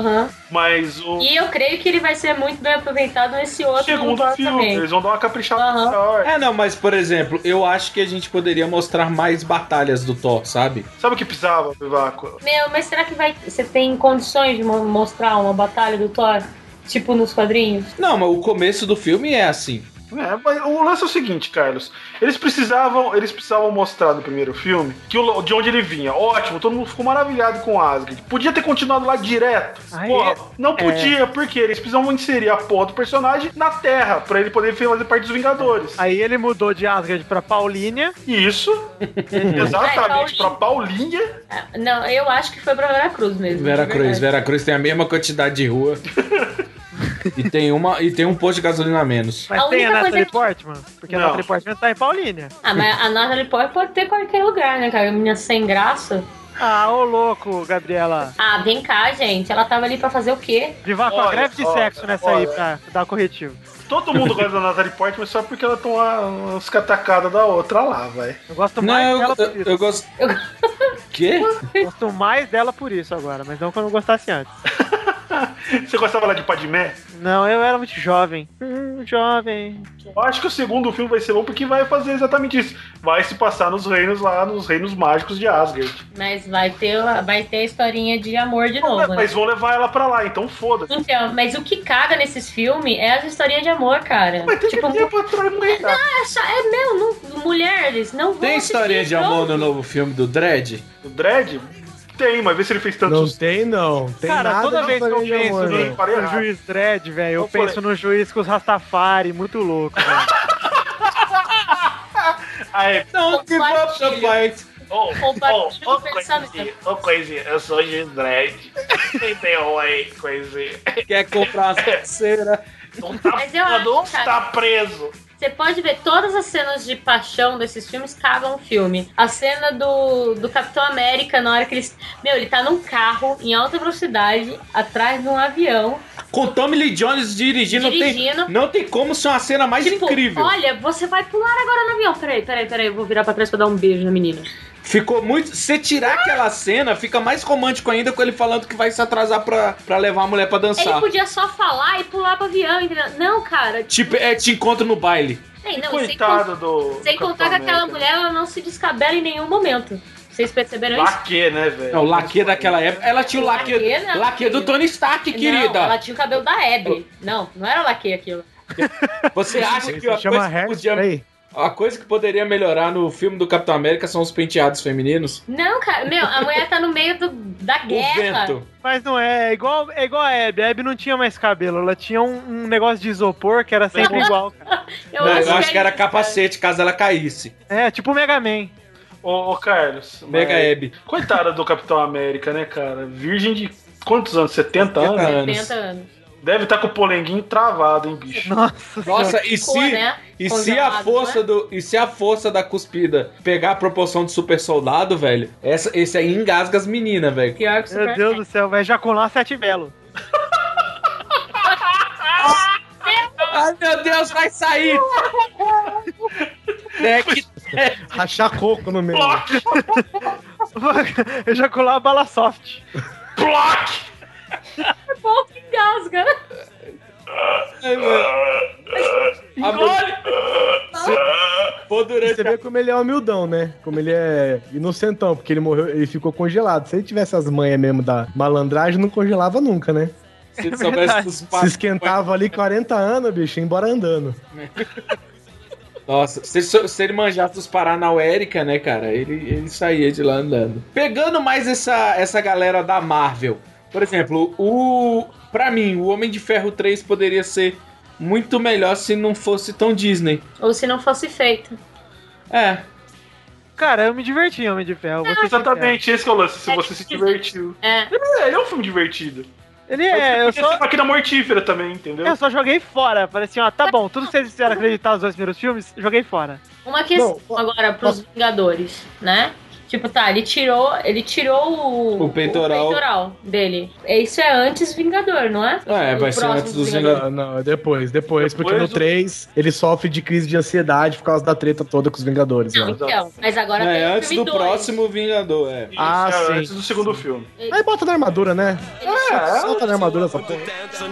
Mas E eu creio que ele vai ser muito bem aproveitado nesse outro segundo filme. Também. Eles vão dar uma caprichada maior. Não, mas, por exemplo, eu acho que a gente poderia mostrar mais batalhas do Thor, sabe? Sabe o que precisava, Vivaco? Mas será que você tem condições de mostrar uma batalha do Thor? Tipo nos quadrinhos? Não, mas o começo do filme é assim. Mas o lance é o seguinte, Carlos. Eles precisavam mostrar no primeiro filme de onde ele vinha. Ótimo, todo mundo ficou maravilhado com Asgard. Podia ter continuado lá direto. Não podia, porque eles precisavam inserir a porra do personagem na Terra, pra ele poder fazer parte dos Vingadores. Aí ele mudou de Asgard pra Paulínia. Isso. Exatamente, pra Paulínia. Não, eu acho que foi pra Veracruz mesmo. Veracruz tem a mesma quantidade de rua. E tem um posto de gasolina a menos. Mas tem a Natalie Portman? Porque a Natalie Portman tá em Paulínia. Mas a Natalie Portman pode ter em qualquer lugar, né, cara? A menina sem graça. Ô louco, Gabriela. Vem cá, gente. Ela tava ali pra fazer o quê? Vivar com a greve de sexo nessa aí pra dar corretivo. Todo mundo gosta da Natalie Portman só porque ela toma umas catacadas da outra lá, velho. Eu gosto mais dela por isso. Eu gosto... Quê? Gosto mais dela por isso agora, mas não quando eu gostasse antes. Você gostava lá de Padmé? Não, eu era muito jovem. Jovem. Eu acho que o segundo filme vai ser bom porque vai fazer exatamente isso. Vai se passar nos reinos mágicos de Asgard. Mas vai ter a historinha de amor de novo, né? Mas vão levar ela pra lá, então foda-se. Então, mas o que caga nesses filmes é as historinhas de amor, cara. Mas tem que ter pra trás mulher. Mulheres não vão Tem historinha de amor no novo filme do Dredd? Do Dredd? Tem, mas vê se ele fez tanto. Não tem, não. Tem cara, nada toda vez que eu penso no juiz Dredd, velho, eu penso no juiz com os Rastafari, muito louco, velho. Don't give up the fight. Coisinha, eu sou o juiz Dredd. Tem aí, coisinha. Quer comprar as pulseiras? Não tá preso. Você pode ver todas as cenas de paixão desses filmes cagam o filme. A cena do Capitão América, na hora que ele tá num carro em alta velocidade, atrás de um avião. Com Tommy Lee Jones dirigindo. Não tem como ser uma cena mais incrível. Olha, você vai pular agora no avião. Peraí, eu vou virar pra trás pra dar um beijo na menina. Ficou muito... Se tirar aquela cena, fica mais romântico ainda com ele falando que vai se atrasar pra levar a mulher pra dançar. Ele podia só falar e pular pro avião, entendeu? Não, cara. Tipo, te encontro no baile. Coitado sem contar que aquela mulher, ela não se descabela em nenhum momento. Vocês perceberam isso? Laque, né, velho? O laque daquela época. Ela tinha o laque do Tony Stark, querida. Ela tinha o cabelo da Abby. Não era laque aquilo. Você acha que chama hair spray? A coisa que poderia melhorar no filme do Capitão América são os penteados femininos. Não, cara, a mulher tá no meio da guerra. O vento. Mas não é igual a Abby. A Abby não tinha mais cabelo, ela tinha um negócio de isopor que era sempre igual, cara. Eu acho que era capacete, caso ela caísse. É, tipo o Mega Man. Ô, Carlos. Mega Abby. Coitada do Capitão América, né, cara? Virgem de quantos anos? 70 anos? 70 anos. Deve estar com o polenguinho travado, hein, bicho? Nossa, e se a força da cuspida pegar a proporção de super soldado, velho, esse aí engasga as meninas, velho. Pior que super. Meu Deus do céu, vai ejacular 7 belo. Ai, meu Deus, vai sair! Rachar coco no meio. Ejacular a bala soft. Block! É bom que engasga. Você vê como ele é humildão, né? Como ele é inocentão, porque ele morreu, ele ficou congelado. Se ele tivesse as manhas mesmo da malandragem, não congelava nunca, né? Se ele soubesse dos Se esquentava ali 40 anos, bicho, ia embora andando. Nossa, se ele manjasse dos Paranauérica, né, cara, ele saía de lá andando. Pegando mais essa galera da Marvel, por exemplo, pra mim, o Homem de Ferro 3 poderia ser muito melhor se não fosse tão Disney. Ou se não fosse feito. É. Cara, eu me diverti em Homem de Ferro. Exatamente, esse que é o lance, se você se divertiu. Ele é um filme divertido. Ele é, eu só... máquina mortífera também, entendeu? Eu só joguei fora. Falei assim, ó, tá bom, tudo que vocês fizeram acreditar nos dois primeiros filmes, joguei fora. Uma questão agora pros Vingadores, né? Tipo, tá, ele tirou o peitoral dele. Isso é antes Vingador, não é? Vai ser antes dos Vingadores. Não, depois, porque no 3 ele sofre de crise de ansiedade por causa da treta toda com os Vingadores. Não, então, mas agora tem antes do próximo Vingador, Isso, sim. Antes do segundo filme. Aí bota na armadura, né? Solta na armadura essa porra.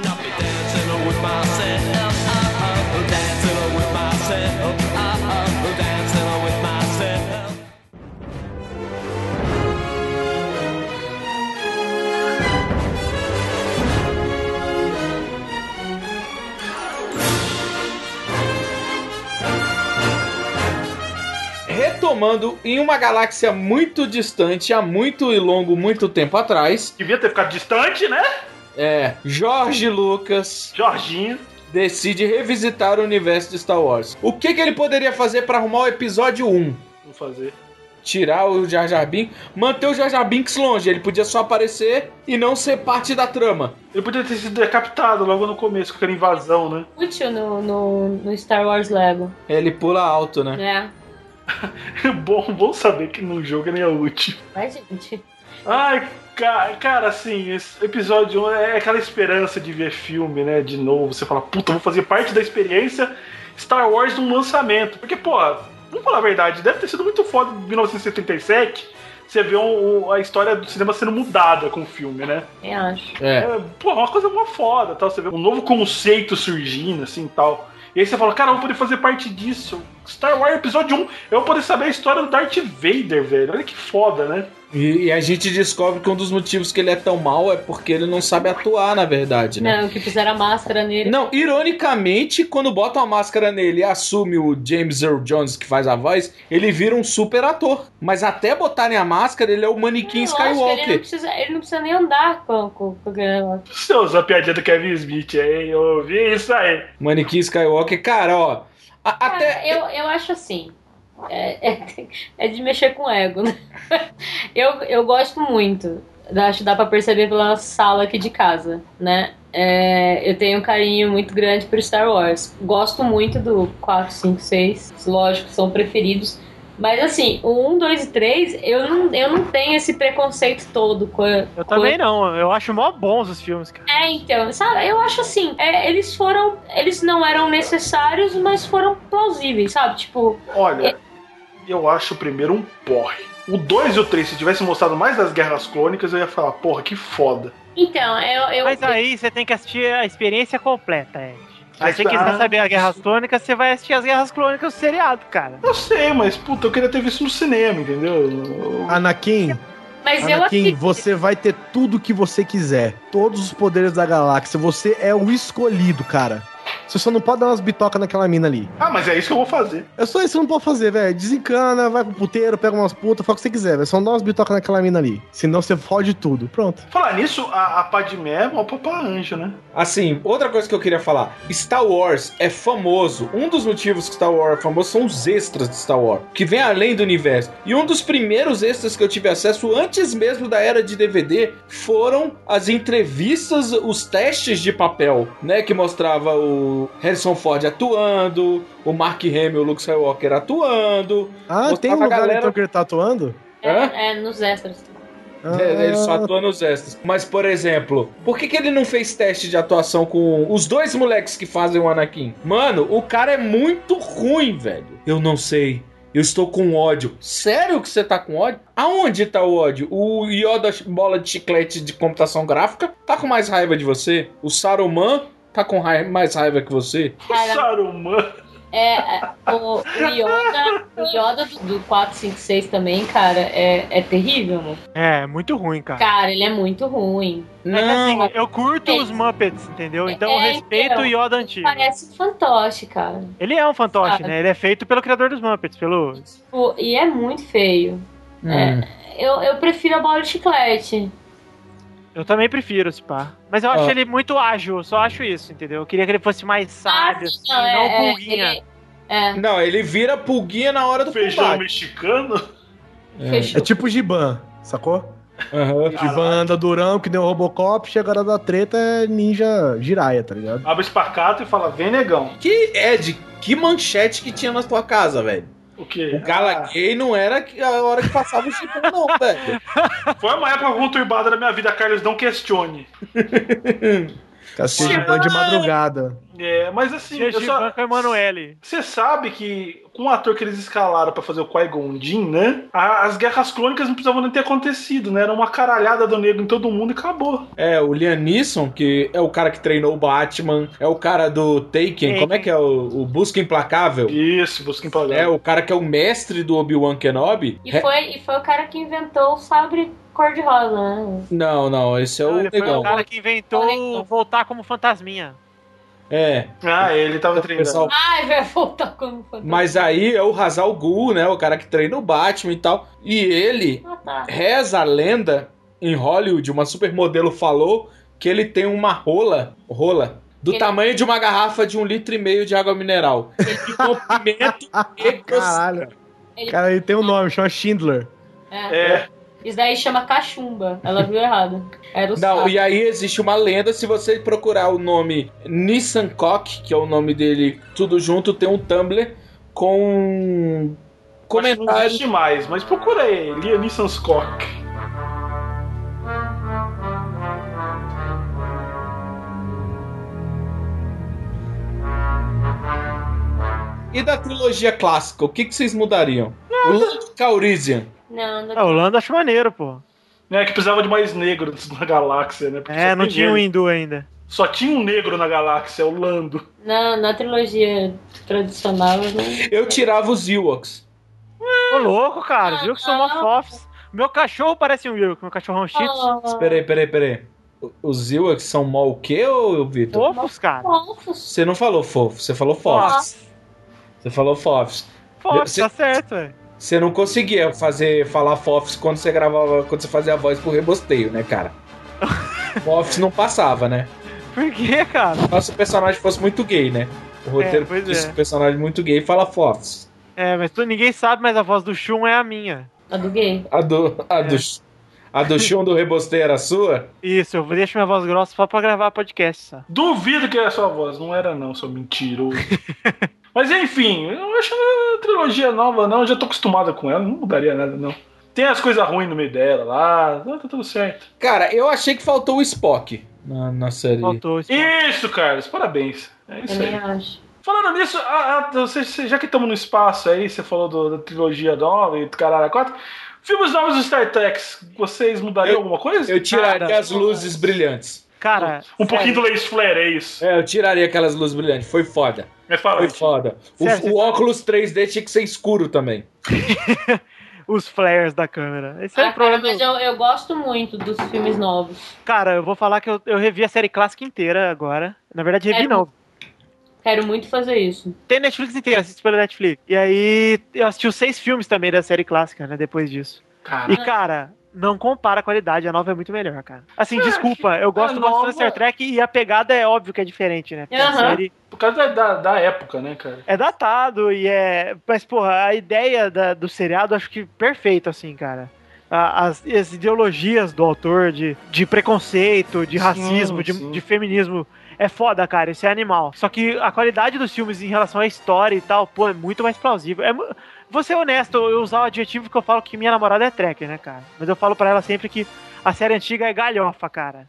Retomando, em uma galáxia muito distante, há muito e longo, muito tempo atrás. Devia ter ficado distante, né? Jorge Lucas. Jorginho. Decide revisitar o universo de Star Wars. O que ele poderia fazer pra arrumar o episódio 1? Vou fazer. Tirar o Jar Jar Binks, manter o Jar Jar Binks longe. Ele podia só aparecer e não ser parte da trama. Ele podia ter sido decapitado logo no começo, com aquela invasão, né? Útil no Star Wars Lego. Ele pula alto, né? Bom saber que no jogo ele é útil. Vai, gente. Ai, cara, assim, esse episódio 1 é aquela esperança de ver filme, né? De novo, você fala, puta, vou fazer parte da experiência Star Wars num lançamento. Porque, pô, vamos falar a verdade, deve ter sido muito foda em 1977 você vê a história do cinema sendo mudada com o filme, né? Eu acho. Pô, uma coisa muito foda, tal. Você vê um novo conceito surgindo, assim, tal. E aí você fala, cara, eu vou poder fazer parte disso. Star Wars Episódio 1, eu vou poder saber a história do Darth Vader, velho. Olha que foda, né? E a gente descobre que um dos motivos que ele é tão mal é porque ele não sabe atuar, na verdade, né? Não, que fizeram a máscara nele. Não, ironicamente, quando botam a máscara nele e assume o James Earl Jones que faz a voz, ele vira um super ator. Mas até botarem a máscara, ele é o manequim Skywalker. Ele não precisa nem andar com o negócio. Você usou a piadinha do Kevin Smith aí, eu ouvi isso aí. Manequim Skywalker, cara, ó. Eu acho assim. É de mexer com o ego, né? Eu gosto muito. Acho que dá pra perceber pela sala aqui de casa, né? Eu tenho um carinho muito grande por Star Wars. Gosto muito do 4, 5, 6. Lógico, são preferidos. Mas assim, o 1, 2 e 3, eu não tenho esse preconceito todo com Eu também não, eu acho mó bons os filmes, cara. Então, sabe, eu acho assim, eles não eram necessários, mas foram plausíveis, sabe? Tipo... Olha, eu acho o primeiro um porre. O 2 e o 3, se tivessem mostrado mais das Guerras Clônicas, eu ia falar, porra, que foda. Então, Mas aí você tem que assistir a experiência completa, Ed. Se você quiser saber as Guerras Clônicas, você vai assistir as Guerras Clônicas do seriado, cara. Eu sei, mas, puta, eu queria ter visto no cinema, entendeu? Anakin, você vai ter tudo que você quiser. Todos os poderes da galáxia. Você é o escolhido, cara. Você só não pode dar umas bitocas naquela mina ali. Ah, mas é isso que eu vou fazer. É só isso que você não pode fazer, velho. Desencana, vai pro puteiro, pega umas putas, fala o que você quiser, velho. Só não dá umas bitocas naquela mina ali. Senão você fode tudo. Pronto. Falar nisso, a Padmé é uma papaanja, né? Assim, outra coisa que eu queria falar. Star Wars é famoso. Um dos motivos que Star Wars é famoso são os extras de Star Wars, que vem além do universo. E um dos primeiros extras que eu tive acesso, antes mesmo da era de DVD, foram as entrevistas, os testes de papel, né? Que mostrava o Harrison Ford atuando, o Mark Hamill, o Luke Skywalker atuando. Ah, tem um lugar então que ele tá atuando? Nos extras. Ele só atua nos extras. Mas, por exemplo, por que ele não fez teste de atuação com os dois moleques que fazem o Anakin? Mano, o cara é muito ruim, velho. Eu não sei. Eu estou com ódio. Sério que você tá com ódio? Aonde tá o ódio? O Yoda bola de chiclete de computação gráfica tá com mais raiva de você? O Saruman tá com mais raiva que você? O Saruman... O Yoda do 456 também, cara, é terrível, né? É, muito ruim, cara. Cara, ele é muito ruim. Não, assim, eu curto os Muppets, entendeu? Então eu respeito o Yoda antigo. Parece um fantoche, cara. Ele é um fantoche, né? Ele é feito pelo criador dos Muppets, E é muito feio. Eu prefiro a bola de chiclete. Eu também prefiro esse pá. Mas eu acho ele muito ágil, eu só acho isso, entendeu? Eu queria que ele fosse mais sábio, assim, não pulguinha. Não, ele vira pulguinha na hora do feijão combate. Mexicano? É tipo Giban, sacou? Giban anda durão, que nem o Robocop, chega a hora da treta, é ninja giraia, tá ligado? Abre o espacate e fala, vem negão. Que manchete que tinha na tua casa, velho? O quê? O Gala Gay não era a hora que passava o Giban, não, velho. Foi uma época conturbada da minha vida, Carlos, não questione. Cacete de madrugada. Mas assim, você sabe que com o ator que eles escalaram pra fazer o Qui-Gon Jinn, né? As guerras clônicas não precisavam nem ter acontecido, né? Era uma caralhada do negro em todo mundo e acabou. O Liam Neeson, que é o cara que treinou o Batman, é o cara do Taken, como é que é o Busca Implacável? Isso, Busca Implacável. É o cara que é o mestre do Obi-Wan Kenobi. E foi o cara que inventou o sabre cor-de-rosa, né? Não, esse é o negão. Foi o cara que inventou voltar como fantasminha. Ele tava treinando. Vai voltar como fantasma. Mas aí é o Ra's al Ghul, né? O cara que treina o Batman e tal. E ele reza a lenda em Hollywood, uma supermodelo falou que ele tem uma rola do tamanho de uma garrafa de 1,5 litro de água mineral. De comprimento e Caralho. Cara, ele tem um nome, chama Schindler. Isso daí chama cachumba. Ela viu errado. Era o sapo. E aí existe uma lenda, se você procurar o nome Nissan Cock, que é o nome dele, tudo junto, tem um Tumblr com comentários. Não existe mais, mas procura aí, Liam Neeson's Cock. E da trilogia clássica, o que vocês mudariam? O Lando Calrissian. O Lando acho maneiro, pô. Que precisava de mais negros na galáxia, né? Porque não tinha um hindu ainda. Só tinha um negro na galáxia, o Lando. Na trilogia tradicional, eu tirava os Ewoks. Ô, louco, cara. Os Ewoks são mó fofos. Meu cachorro parece um Ewok, meu cachorro é um Shih Tzu. Peraí. Os Ewoks são mó o quê, ô Vitor? Fofos, cara. Você não falou fofo, você falou fofos. Você falou fofos. Fofos, tá certo, velho. Você não conseguia falar fofos quando você fazia a voz pro rebosteio, né, cara? Fofos não passava, né? Por quê, cara? Nosso personagem fosse muito gay, né? O roteiro disse que o personagem muito gay fala fofos. Mas ninguém sabe, mas a voz do Shun é a minha. A do gay? A do Shun do rebosteio era a sua? Isso, eu deixo minha voz grossa só pra gravar podcast, sabe? Duvido que era a sua voz, não era não, seu mentiroso. Mas enfim, eu acho a trilogia nova não, eu já tô acostumado com ela, não mudaria nada não. Tem as coisas ruins no meio dela lá, tá tudo certo. Cara, eu achei que faltou o Spock na série. Faltou o Spock. Isso, Carlos, parabéns. É isso aí. Acho. Falando nisso, já que estamos no espaço aí, você falou da trilogia nova e do caralho 4, filmes novos do Star Trek, vocês mudariam alguma coisa? Eu tiraria as luzes brilhantes. Cara, um pouquinho do laser flare, é isso? Eu tiraria aquelas luzes brilhantes, foi foda. Foi foda. O óculos 3D tinha que ser escuro também. Os flares da câmera. Esse é o problema. Mas eu gosto muito dos filmes novos. Cara, eu vou falar que eu revi a série clássica inteira agora. Na verdade, revi não. Quero muito fazer isso. Tem Netflix inteira, assisti pela Netflix. E aí eu assisti os 6 filmes também da série clássica, né? Depois disso. Cara. E, cara, não compara a qualidade, a nova é muito melhor, cara. Assim, desculpa, eu gosto bastante da Star Trek e a pegada é óbvio que é diferente, né? Porque a série... Por causa da época, né, cara? É datado e é... Mas, porra, a ideia do seriado acho que perfeito, assim, cara. As ideologias do autor de preconceito, de racismo, de feminismo... É foda, cara, isso é animal. Só que a qualidade dos filmes em relação à história e tal, pô, é muito mais plausível. Vou ser honesto, eu usar o adjetivo que eu falo que minha namorada é tracker, né, cara? Mas eu falo pra ela sempre que a série antiga é galhofa, cara.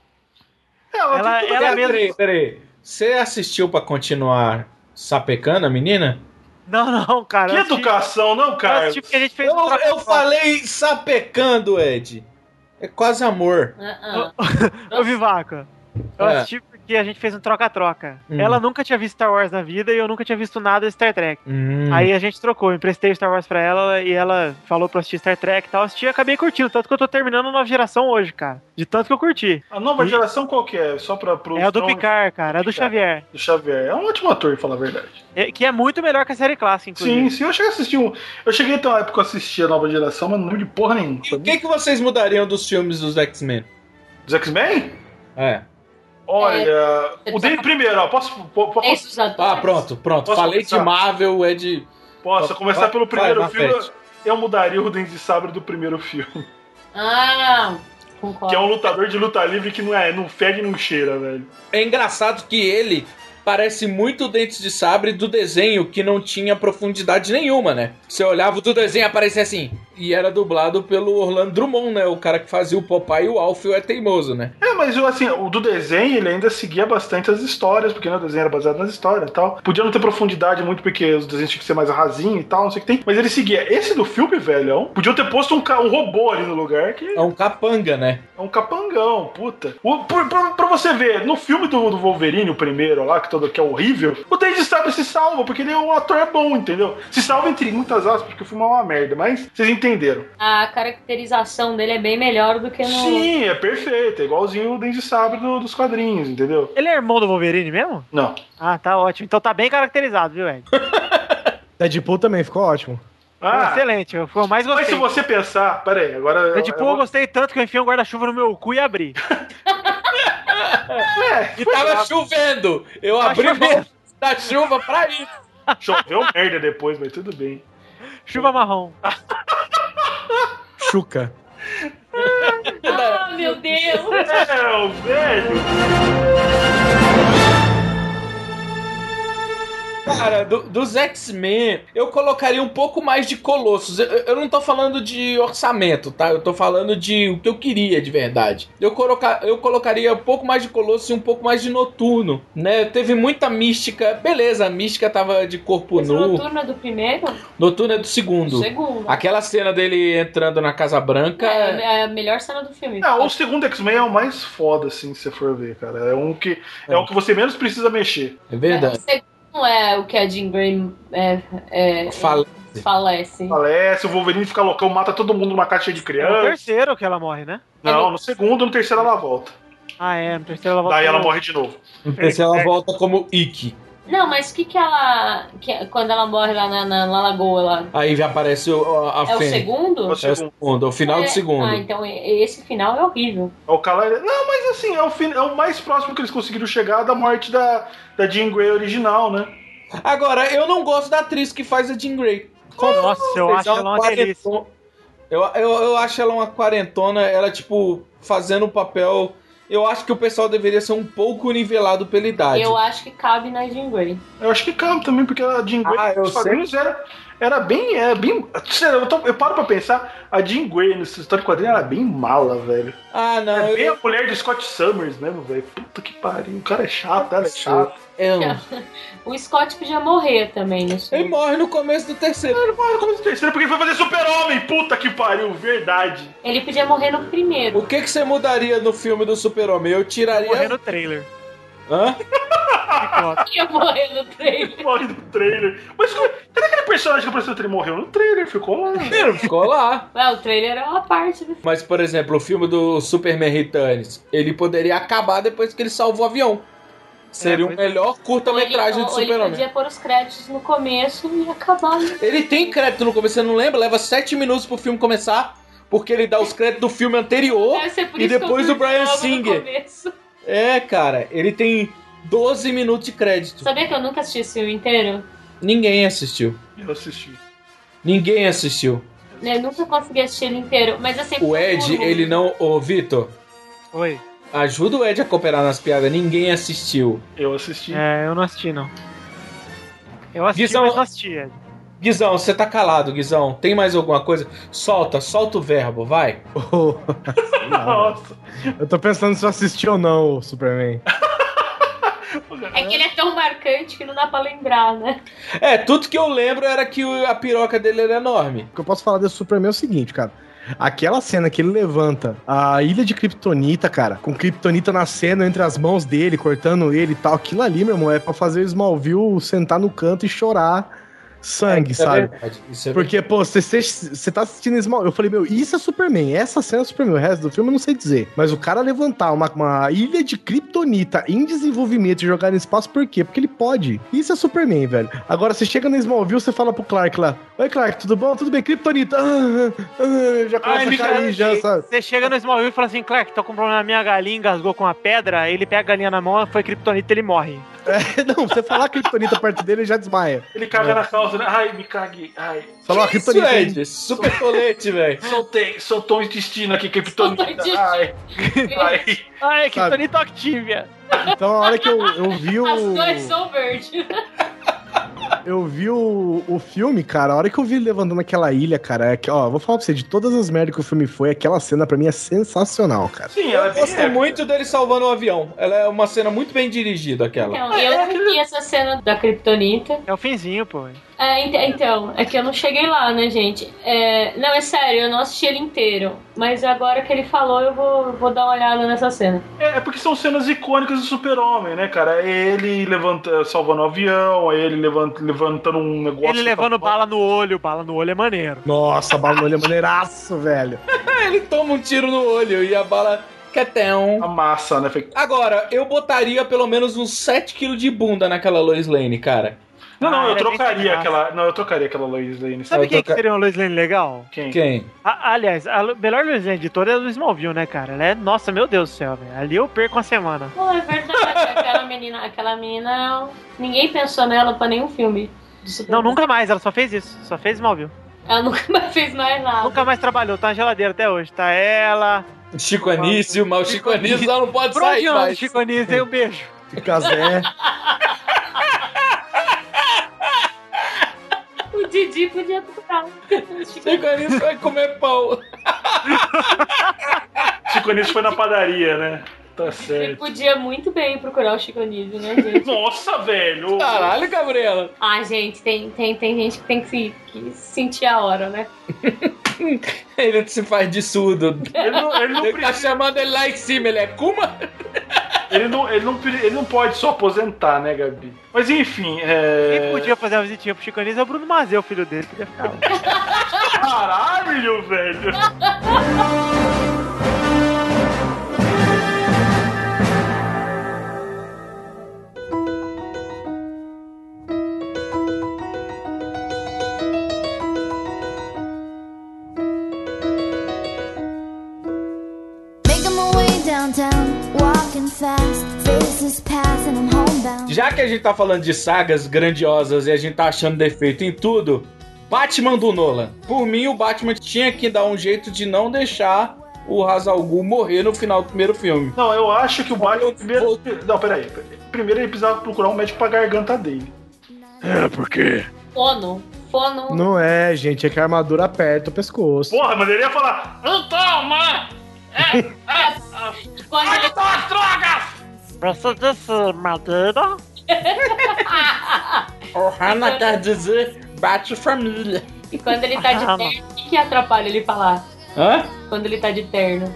Ela mesmo... Peraí. Você assistiu pra continuar sapecando a menina? Não, cara. Que educação, não, cara? Porque a gente fez eu falei sapecando, Ed. É quase amor. Ô, Vivaco. Eu assisti porque a gente fez um troca-troca. Ela nunca tinha visto Star Wars na vida e eu nunca tinha visto nada de Star Trek. Aí a gente trocou, eu emprestei Star Wars pra ela e ela falou pra assistir Star Trek e tal. Assisti e acabei curtindo, tanto que eu tô terminando a nova geração hoje, cara. De tanto que eu curti. A nova geração qual que é? Só pra... É a do Picard, cara, é do Xavier. Do Xavier. É um ótimo ator, pra falar a verdade. Que é muito melhor que a série clássica, inclusive. Sim, eu cheguei a assistir Eu cheguei até uma época que eu assisti a nova geração, mas não lembro de porra nenhuma. E o que vocês mudariam dos filmes dos X-Men? Dos X-Men? É. Olha, o dele primeiro, ó, posso pronto. Posso Falei começar? de Marvel, é de... Posso começar pelo primeiro filme? Frente. Eu mudaria o Dente de Sabre do primeiro filme. Concordo. Que é um lutador de luta livre que não fede e não cheira, velho. É engraçado que ele parece muito o Dente de Sabre do desenho, que não tinha profundidade nenhuma, né? Você olhava do desenho e aparecia assim. E era dublado pelo Orlando Drummond, né? O cara que fazia o Popeye e o Alfio é teimoso, né? Mas assim, o do desenho, ele ainda seguia bastante as histórias, porque o desenho era baseado nas histórias e tal. Podia não ter profundidade muito, porque os desenhos tinham que ser mais rasinho e tal, não sei o que tem. Mas ele seguia. Esse do filme, velho, podiam ter posto um robô ali no lugar. Que... É um capanga, né? É um capangão, puta. Pra você ver, no filme do Wolverine, o primeiro lá, que é horrível, o Dente de Sabre se salva, porque ele é um ator bom, entendeu? Se salva entre muitas aspas, porque o filme é uma merda, mas vocês entenderam. A caracterização dele é bem melhor do que no... Sim, é perfeito. É igualzinho o Dente de Sabre dos quadrinhos, entendeu? Ele é irmão do Wolverine mesmo? Não. Ah, tá ótimo. Então tá bem caracterizado, viu, Ed? Deadpool também ficou ótimo. Excelente, foi o mais gostei. Mas se você pensar... Pera aí, agora... Deadpool eu gostei tanto que eu enfiei um guarda-chuva no meu cu e abri. E tava chovendo. Eu abri o da chuva pra isso. Choveu merda depois, mas tudo bem. Chuva marrom. Chuca. Meu Deus. O velho. Cara, dos X-Men, eu colocaria um pouco mais de Colossus. Eu não tô falando de orçamento, tá? Eu tô falando de o que eu queria de verdade. Eu colocaria um pouco mais de Colossus e um pouco mais de Noturno, né? Teve muita mística. Beleza, a mística tava de corpo nu. Noturno é do primeiro? Noturno é do segundo. Aquela cena dele entrando na Casa Branca... É a melhor cena do filme. Não, o segundo X-Men é o mais foda, assim, se você for ver, cara. É um que você menos precisa mexer. É verdade. Não é o que a Jean Grey falece. O Wolverine fica loucão, mata todo mundo numa caixa de criança. É no terceiro que ela morre, né? Não, no segundo, no terceiro ela volta. No terceiro ela volta. Daí ela morre de novo. No terceiro ela volta como Ikki. Não, mas o que ela... quando ela morre lá na lagoa lá... Aí já aparece a É o segundo? É o segundo, é o final do segundo. Ah, então esse final é horrível. Não, mas assim, é o mais próximo que eles conseguiram chegar da morte da Jean Grey original, né? Agora, eu não gosto da atriz que faz a Jean Grey. Nossa, eu acho ela uma delícia. Eu acho ela uma quarentona, ela, tipo, fazendo o papel... Eu acho que o pessoal deveria ser um pouco nivelado pela idade. Eu acho que cabe na Jean Grey. Eu acho que cabe também, porque a Jean Grey nos quadrinhos era bem... Sério, eu paro pra pensar, a Jean Grey nessa história de quadrinho era bem mala, velho. Não. É bem a mulher de Scott Summers mesmo, velho. Puta que pariu. O cara é chato, ela é chata. O Scott podia morrer também nesse Ele morre no começo do terceiro. Ele morre no começo do terceiro porque ele foi fazer Super-Homem. Puta que pariu, verdade. Ele podia morrer no primeiro. O que você mudaria no filme do Super-Homem? Eu tiraria... Morrer no trailer. Hã? Ia morrer no trailer. Morre no trailer. Mas cadê aquele personagem que apareceu no trailer? Morreu no trailer, ficou lá. Ele ficou lá. O trailer é uma parte do filme. Mas, por exemplo, o filme do Superman Returns, ele poderia acabar depois que ele salvou o avião. Seria o melhor curta-metragem do Ele Super-Homem. podia pôr os créditos no começo e acabar. Ele tem crédito no começo, você não lembra? Leva 7 minutos pro filme começar, porque ele dá os créditos do filme anterior e depois do Brian Singer. É, cara, ele tem 12 minutos de crédito. Sabia que eu nunca assisti esse filme inteiro? Ninguém assistiu. Eu assisti. Ninguém assistiu. Eu nunca consegui assistir ele inteiro, mas eu sempre... O Ed, ele não... Ô, Vitor. Oi. Ajuda o Ed a cooperar nas piadas. Ninguém assistiu. Eu assisti. Eu não assisti, não. Eu assisti, Guizão, mas não assisti, Ed. Guizão, você tá calado, Guizão. Tem mais alguma coisa? Solta o verbo, vai. Nossa. Eu tô pensando se eu assisti ou não o Superman. É que ele é tão marcante que não dá pra lembrar, né? É, tudo que eu lembro era que a piroca dele era enorme. O que eu posso falar desse Superman é o seguinte, cara. Aquela cena que ele levanta a ilha de Kryptonita, cara, com Kryptonita nascendo entre as mãos dele, cortando ele e tal, aquilo ali, meu irmão, é pra fazer o Smallville sentar no canto e chorar sangue, sabe? Porque, pô, você tá assistindo Smallville, eu falei, meu, isso é Superman, essa cena é Superman, o resto do filme eu não sei dizer. Mas o cara levantar uma ilha de Kryptonita em desenvolvimento e jogar no espaço, por quê? Porque ele pode. Isso é Superman, velho. Agora, você chega no Smallville, você fala pro Clark lá, oi, Clark, tudo bom? Tudo bem? Kryptonita. Já começa a cair, já, sabe? Você chega no Smallville e fala assim, Clark, tô com um problema na minha galinha, engasgou com uma pedra, ele pega a galinha na mão, foi Kryptonita, ele morre. Não, você falar Kryptonita perto dele, ele já desmaia. Ele caga na calça, né? Ai, me caguei. Ai. Falou, Kryptonita. Ed, super colete, velho. Soltou um intestino aqui, Kryptonita. Ai. Ai, Kryptonita Activia. Então, a hora que eu vi o... As duas são verdes. Eu vi o filme, cara, a hora que eu vi ele levantando aquela ilha, cara, é que, ó, vou falar pra você, de todas as merdas que o filme foi, aquela cena pra mim é sensacional, cara. Sim, ela eu gosto muito dele salvando o avião. Ela é uma cena muito bem dirigida, aquela. Então, eu não vi essa cena da Kryptonita. É o finzinho, pô. Então, é que eu não cheguei lá, né, gente? Não, é sério, eu não assisti ele inteiro. Mas agora que ele falou, eu vou dar uma olhada nessa cena. É porque são cenas icônicas do Super-Homem, né, cara? Ele salvando o avião, ele levantando um negócio... Ele levando bala no olho é maneiro. Nossa, bala no olho é maneiraço, velho. Ele toma um tiro no olho e a bala... A massa, né? Agora, eu botaria pelo menos uns 7 kg de bunda naquela Lois Lane, cara. Eu trocaria aquela Lois Lane. Sabe quem que seria uma Lois Lane legal? Quem? Aliás, a melhor Lois Lane de todas é a do Smallville, né, cara? Ela é, nossa, meu Deus do céu, velho. Ali eu perco uma semana. Pô, é verdade, aquela menina, ninguém pensou nela pra nenhum filme. Não, nunca mais, ela só fez isso, só fez Smallville. Ela nunca mais fez mais nada. Nunca mais trabalhou, tá na geladeira até hoje. Tá ela... Chico Anísio, mas o Chico Anísio não pode sair mais. Chico Anísio, um beijo. Casé. O Didi podia tocar. Chico Anísio vai comer pão. Chico Anísio foi na padaria, né? Tá certo. Ele podia muito bem procurar o Chico Anísio, né, gente? Nossa, velho! Caralho, Gabriela! Ah, gente, tem gente que tem que sentir a hora, né? Ele se faz de surdo. Ele não ele tá chamando ele lá em cima, ele é Kuma? Ele não pode só aposentar, né, Gabi? Mas enfim, Quem podia fazer uma visitinha pro Chico Anísio é o Bruno Mazeu, o filho dele, podia ficar lá. Caralho, velho! Já que a gente tá falando de sagas grandiosas e a gente tá achando defeito em tudo, Batman do Nolan. Por mim, o Batman tinha que dar um jeito de não deixar o Ra's al Ghul morrer no final do primeiro filme. Não, eu acho que o Batman... Não, peraí. Primeiro ele precisava procurar um médico pra garganta dele. Por quê? Fono. Não é, gente, é que a armadura aperta o pescoço. Porra, mas ele ia falar... Então, mano... Onde estão as drogas? Você disse madeira? O Hannah quer dizer bate família. E quando ele tá de terno, o que atrapalha ele falar? Hã? Quando ele tá de terno.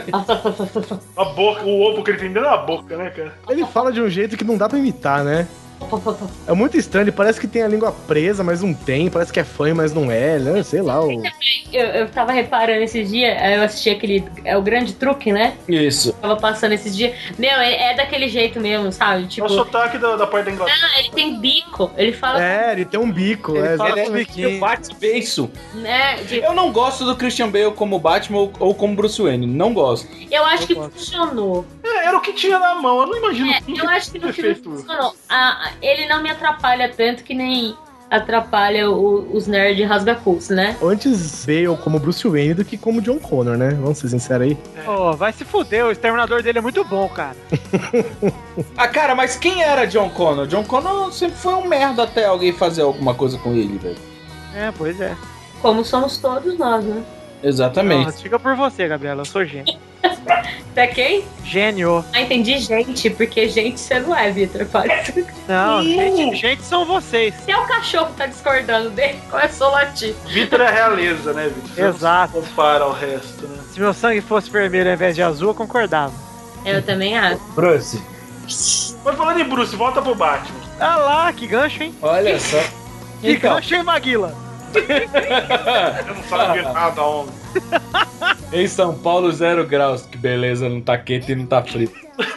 A boca, o ovo que ele tem dentro da boca, né, cara? Ele fala de um jeito que não dá pra imitar, né? É muito estranho, ele parece que tem a língua presa, mas não tem. Parece que é fã, mas não é, né? Sei lá. Eu tava reparando esses dias, eu assisti aquele... É o Grande Truque, né? Isso. Tava passando esses dias. Meu, é daquele jeito mesmo, sabe? Tipo... É o sotaque da parte da Inglaterra. Não, ele tem bico. Ele fala... Ele tem um bico. Ele fala é bate beiço. Né? Eu não gosto do Christian Bale como Batman ou como Bruce Wayne. Não gosto. Eu acho que funcionou. Era o que tinha na mão. Eu não imagino eu acho que no filme funcionou. Ele não me atrapalha tanto que nem atrapalha os nerds rasga-cus, né? Antes Bale como Bruce Wayne do que como John Connor, né? Vamos ser sinceros aí. Vai se fuder, o exterminador dele é muito bom, cara. Cara, mas quem era John Connor? John Connor sempre foi um merda até alguém fazer alguma coisa com ele, velho. Pois é. Como somos todos nós, né? Exatamente. Não, fica por você, Gabriela, eu sou gênio. Até quem? Gênio. Entendi, gente, porque gente você não é, Vitor. Não, gente são vocês. Se é o cachorro que tá discordando dele, começou a latir. Vitor é realeza, né, Vitor? Exato. Compara ao resto, né? Se meu sangue fosse vermelho ao invés de azul, eu concordava. Eu também acho. Bruce. Mas falando em Bruce, volta pro Batman. Ah lá, que gancho, hein? Olha só. Que gancho, hein, Maguila? Eu não sabia nada, homem. Em São Paulo, 0 graus. Que beleza, não tá quente e não tá frio.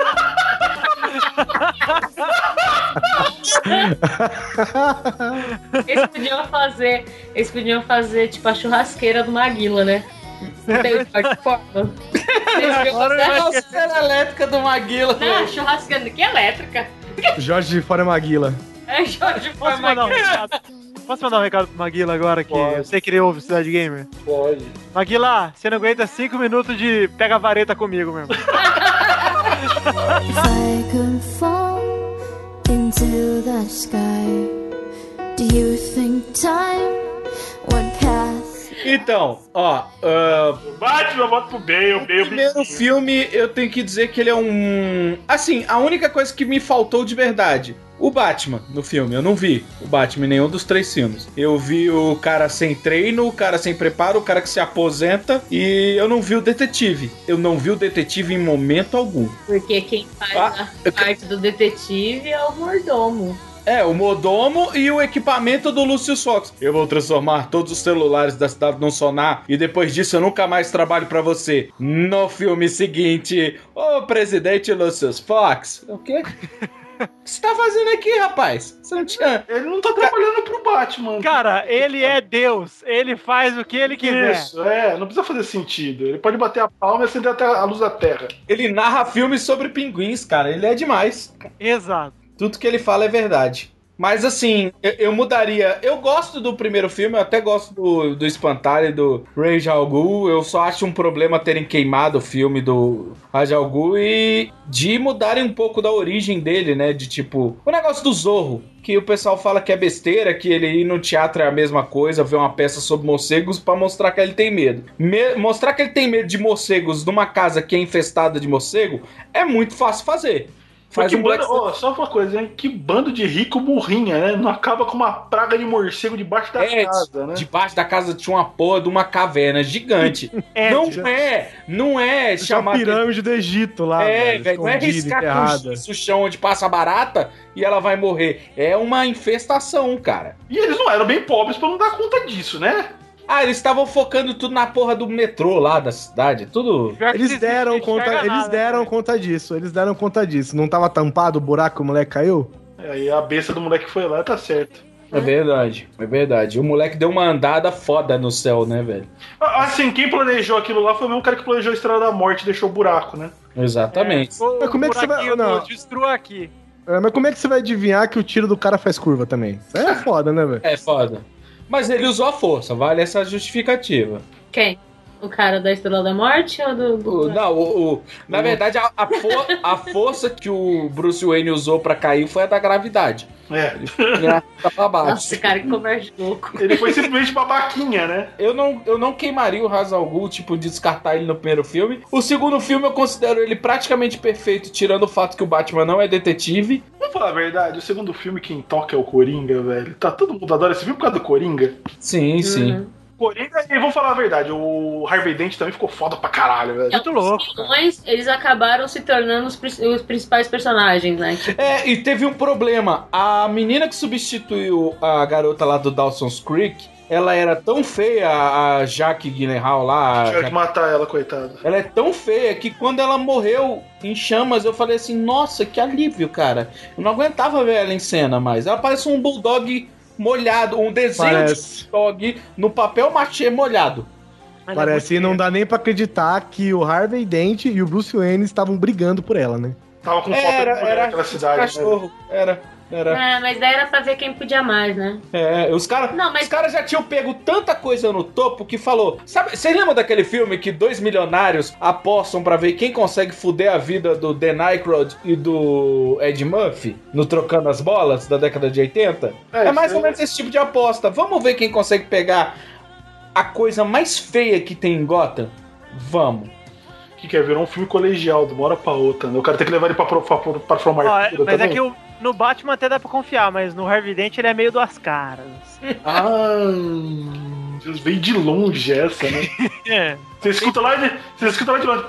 Eles podiam fazer tipo a churrasqueira do Maguila, né? Não tem forma. Churrasqueira elétrica do Maguila. Não, churrasqueira que elétrica. Jorge de Fora Maguila. É Jorge de Fora Maguila. Posso mandar um recado pro Maguila agora, que eu sei que ele ouve Cidade Gamer? Pode. Maguila, você não aguenta 5 minutos de pega a vareta comigo, meu irmão. If I could fall into the sky, do you think time would pass? Então, ó... O Batman, volta pro Bale. O primeiro filme, eu tenho que dizer que ele é um... Assim, a única coisa que me faltou de verdade... O Batman no filme, eu não vi o Batman em nenhum dos 3 filmes. Eu vi o cara sem treino, o cara sem preparo, o cara que se aposenta e eu não vi o detetive. Eu não vi o detetive em momento algum. Porque quem faz a parte do detetive é o mordomo. O mordomo e o equipamento do Lucius Fox. Eu vou transformar todos os celulares da cidade num sonar e depois disso eu nunca mais trabalho pra você. No filme seguinte, o presidente Lucius Fox. O quê? O que você tá fazendo aqui, rapaz? Você não tinha... Ele não tá trabalhando pro Batman. Cara, ele é Deus. Ele faz o que ele quiser. Isso, não precisa fazer sentido. Ele pode bater a palma e acender até a luz da terra. Ele narra filmes sobre pinguins, cara. Ele é demais. Exato. Tudo que ele fala é verdade. Mas assim, eu mudaria. Eu gosto do primeiro filme, eu até gosto do Espantalho e do Ra's al Ghul. Eu só acho um problema terem queimado o filme do Ra's al Ghul e de mudarem um pouco da origem dele, né? De tipo, o negócio do Zorro, que o pessoal fala que é besteira, que ele ir no teatro é a mesma coisa, ver uma peça sobre morcegos pra mostrar que ele tem medo. Mostrar que ele tem medo de morcegos numa casa que é infestada de morcego é muito fácil fazer. Faz um só uma coisa, hein? Que bando de rico burrinha, né? Não acaba com uma praga de morcego debaixo da casa, né? Debaixo da casa tinha uma porra de uma caverna gigante. Não é chamar... a pirâmide do Egito lá, velho. Não é riscar com o chão onde passa a barata e ela vai morrer. É uma infestação, cara. E eles não eram bem pobres pra não dar conta disso, né? Eles estavam focando tudo na porra do metrô lá da cidade, tudo... Eles deram conta disso. Não tava tampado o buraco, o moleque caiu? Aí a besta do moleque foi lá, tá certo. É verdade. O moleque deu uma andada foda no céu, né, velho? Assim, quem planejou aquilo lá foi o mesmo cara que planejou a Estrela da Morte e deixou o buraco, né? Exatamente. Mas como é que você vai... Não. Destrua aqui. Mas como é que você vai adivinhar que o tiro do cara faz curva também? Isso aí é foda, né, velho? É foda. Mas ele usou a força, vale essa justificativa. Quem? O cara da Estrela da Morte ou do... Na verdade, a força que o Bruce Wayne usou pra cair foi a da gravidade. Ele pra baixo. Nossa, cara, que conversa louco. Ele foi simplesmente babaquinha, né? Eu não queimaria o Ra's al Ghul, tipo, descartar ele no primeiro filme. O segundo filme eu considero ele praticamente perfeito, tirando o fato que o Batman não é detetive. Vamos falar a verdade, o segundo filme quem toca é o Coringa, velho. Todo mundo adora esse filme por causa do Coringa. Sim. Coringa, e vamos falar a verdade, o Harvey Dent também ficou foda pra caralho, velho. Muito louco. Os vilões, eles acabaram se tornando os principais personagens, né? E teve um problema. A menina que substituiu a garota lá do Dawson's Creek, ela era tão feia, a Jake Gyllenhaal lá... Tinha que matar ela, coitada. Ela é tão feia que quando ela morreu em chamas, eu falei assim, nossa, que alívio, cara. Eu não aguentava ver ela em cena mais. Ela parece um bulldog molhado, um desenho de bulldog no papel machê molhado. Parece, e não dá nem pra acreditar que o Harvey Dent e o Bruce Wayne estavam brigando por ela, né? Tava com foto de mulher naquela cidade. Cachorro, né? Era. Mas daí era pra ver quem podia mais, né? Os caras já tinham pego tanta coisa no topo que falou... Sabe, vocês lembram daquele filme que 2 milionários apostam pra ver quem consegue fuder a vida do Dan Aykroyd e do Ed Murphy no Trocando as Bolas da década de 80? É mais ou menos esse tipo de aposta. Vamos ver quem consegue pegar a coisa mais feia que tem em Gotham? Vamos. Que quer virar um filme colegial, de uma hora pra outra, né? O cara tem que levar ele pra formar. Mas também. É que no Batman até dá pra confiar, mas no Harvey Dent ele é meio duas caras. Veio de longe essa, né? Você escuta lá de longe.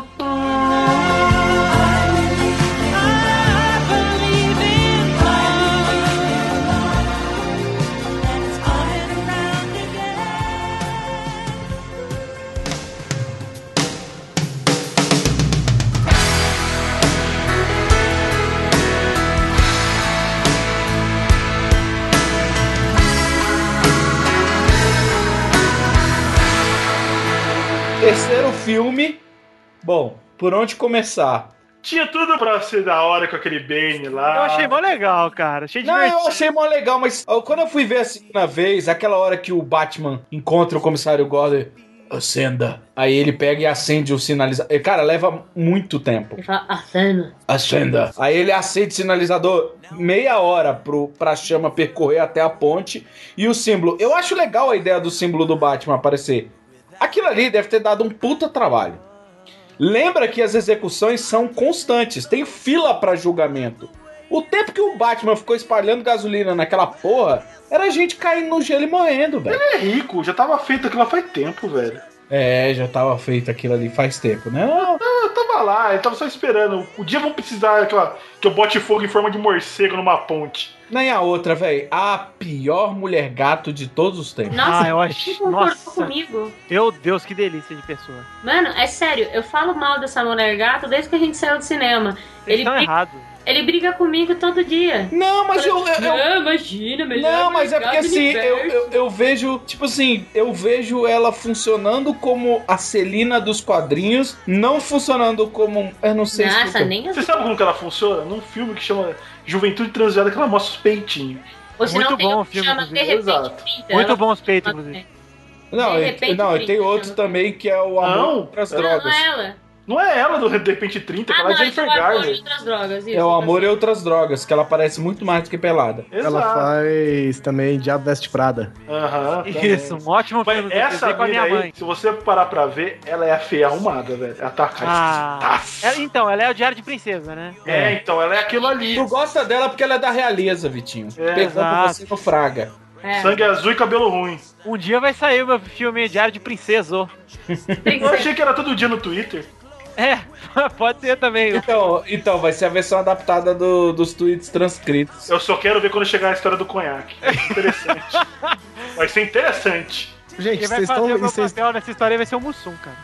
Terceiro filme. Bom, por onde começar? Tinha tudo pra ser da hora com aquele Bane lá. Eu achei mó legal, cara. Achei divertido. Eu achei mó legal, mas quando eu fui ver a segunda vez, aquela hora que o Batman encontra o comissário Gordon, acenda. Aí ele pega e acende o sinalizador. Cara, leva muito tempo. Ele fala, acenda. Acenda. Aí ele acende o sinalizador meia hora pra chama percorrer até a ponte. E o símbolo. Eu acho legal a ideia do símbolo do Batman aparecer. Aquilo ali deve ter dado um puta trabalho. Lembra que as execuções são constantes, tem fila pra julgamento. O tempo que o Batman ficou espalhando gasolina naquela porra, era gente caindo no gelo e morrendo, velho. Ele é rico, já tava feito aquilo faz tempo, velho. Já tava feito aquilo ali faz tempo, né? Eu tava lá, ele tava só esperando. O dia vão precisar que eu bote fogo em forma de morcego numa ponte. Nem a outra, velho. A pior mulher gato de todos os tempos. Nossa, eu acho. Nossa, comigo. Meu Deus, que delícia de pessoa. Mano, é sério, eu falo mal dessa mulher gato desde que a gente saiu do cinema. Ele tá errado. Ele briga comigo todo dia. Não, mas Não, imagina, melhor. Não, mas é porque assim, eu vejo, tipo assim, eu vejo ela funcionando como a Celina dos quadrinhos, não funcionando como, eu não sei Nossa, nem Você sabe como que ela funciona? Num filme que chama Juventude Transviada, que ela mostra os peitinhos. Ou se muito não, bom o filme, chama de repente, Exato. 30, Muito ela... bom os peitos, inclusive. Não, tem outro também que é o Amor Outras Drogas. Não é ela. Não é ela do De Repente 30, aquela é Jennifer Garner. Drogas, é o Amor e Outras Drogas, que ela parece muito mais do que pelada. Exato. Ela faz também Diabo Veste Prada. Isso, um ótimo filme. Essa com a minha mãe. Se você parar pra ver, ela é a feia arrumada, velho. Ela tá então, ela é o Diário de Princesa, né? Então, ela é aquilo ali. Tu gosta dela porque ela é da realeza, Vitinho. Pegando você no Fraga. Sangue azul e cabelo ruim. Um dia vai sair o meu filme Diário de Princesa. Eu achei que era todo dia no Twitter. Pode ser também. Então, vai ser a versão adaptada dos tweets transcritos. Eu só quero ver quando chegar a história do conhaque. Interessante. Vai ser interessante. Gente, quem vai vocês fazer estão... o meu papel nessa história vai ser o Mussum, cara.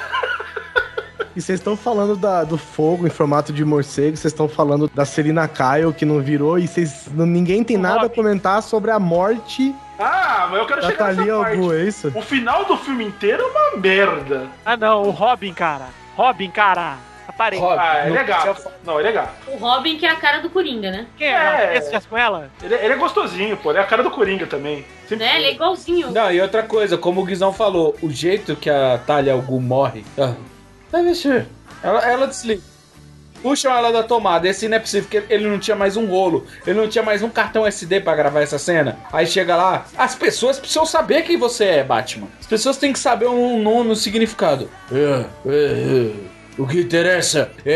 E vocês estão falando do fogo em formato de morcego, vocês estão falando da Selina Kyle que não virou, e ninguém tem nada a comentar sobre a morte... mas eu quero chegar nessa parte. É isso? O final do filme inteiro é uma merda. Não, o Robin, cara. Aparei. Ele é gato. Não, ele é gato. O Robin que é a cara do Coringa, né? Quem é? Esse com ela? Ele é gostosinho, pô. Ele é a cara do Coringa também. Ele é igualzinho. Não, e outra coisa, como o Guizão falou, o jeito que a Talia al Ghul morre... Deve ser. Ela desliga. Puxam ela da tomada. Esse não é possível, porque ele não tinha mais um rolo. Ele não tinha mais um cartão SD pra gravar essa cena. Aí chega lá, as pessoas precisam saber quem você é, Batman. As pessoas têm que saber um nome, um significado. O que interessa é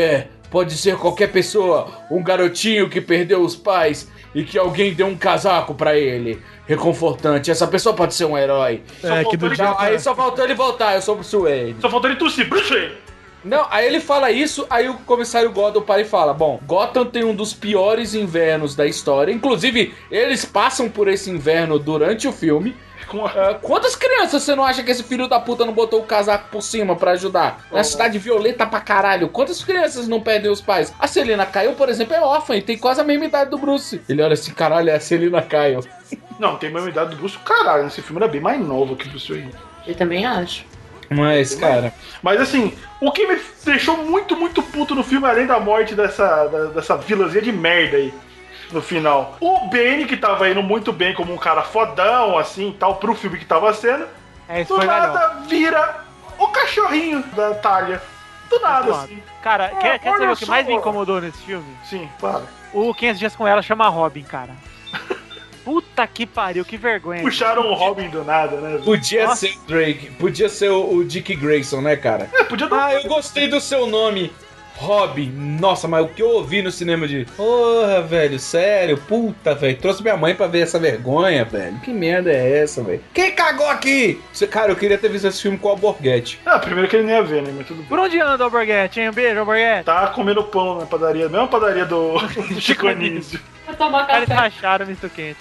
pode ser qualquer pessoa, um garotinho que perdeu os pais e que alguém deu um casaco pra ele. Reconfortante. Essa pessoa pode ser um herói. Aí só faltou ele voltar, eu sou Bruce Wayne. Só faltou ele tossir, Bruce Wayne. Não, aí ele fala isso, aí o comissário Gordon para e fala: bom, Gotham tem um dos piores invernos da história. Inclusive, eles passam por esse inverno durante o filme. Quantas crianças você não acha que esse filho da puta não botou o casaco por cima pra ajudar? Na cidade violenta pra caralho. Quantas crianças não perdem os pais? A Selina Kyle, por exemplo, é órfã e tem quase a mesma idade do Bruce. Ele olha assim, caralho, é a Selina Kyle. Não, tem a mesma idade do Bruce, caralho. Esse filme era bem mais novo que o Bruce Wayne. Eu também acho. Mas, cara... Mas assim, o que me deixou muito, muito puto no filme, além da morte dessa vilazinha de merda aí, no final. O Bane, que tava indo muito bem como um cara fodão, assim, tal, pro filme que tava sendo, do nada vira o cachorrinho da Talia. Do nada, assim. Cara, quer saber o que mais me incomodou nesse filme? Sim, claro. O 500 Dias com Ela chama Robin, cara. Puta que pariu, que vergonha. Puxaram o Robin do nada, né? Podia ser o Drake, podia ser o Dick Grayson, né, cara? Podia dar... eu gostei do seu nome, Robin. Nossa, mas o que eu ouvi no cinema de... Porra, velho, sério, puta, velho. Trouxe minha mãe pra ver essa vergonha, velho. Que merda é essa, velho? Quem cagou aqui? Cara, eu queria ter visto esse filme com o Alborguete. Primeiro que ele nem ia ver, né? Mas tudo bem. Por onde anda o Alborguete, hein? Um beijo, Alborguete. Tá comendo pão na padaria, mesma padaria do Chico Anísio. Vou tomar café. Eles racharam o misto quente.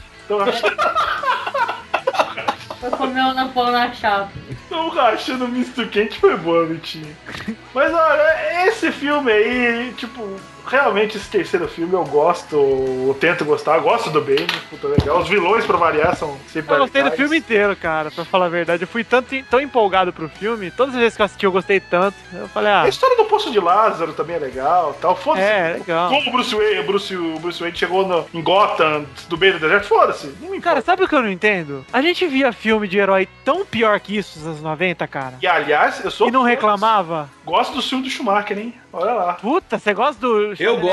Vou comer um pão na chapa. Tão rachando o misto quente, foi boa, Vitinho. Mas olha, esse filme aí, tipo, realmente esse terceiro filme eu gosto, eu tento gostar, eu gosto do Bane, puta legal. Os vilões, pra variar, são sempre Eu gostei legais. do filme inteiro, cara, pra falar a verdade. Eu fui tão empolgado pro filme, todas as vezes que eu assisti eu gostei tanto. Eu falei, A história do Poço de Lázaro também é legal, tal. Foda-se. Legal. Como o Bruce Wayne chegou em Gotham, do meio do deserto, foda-se. Cara, sabe o que eu não entendo? A gente via filme de herói tão pior que isso nos anos 90, cara. E aliás, eu sou... E não reclamava? Gosto do filme do Schumacher, hein? Olha lá. Puta, você gosta do...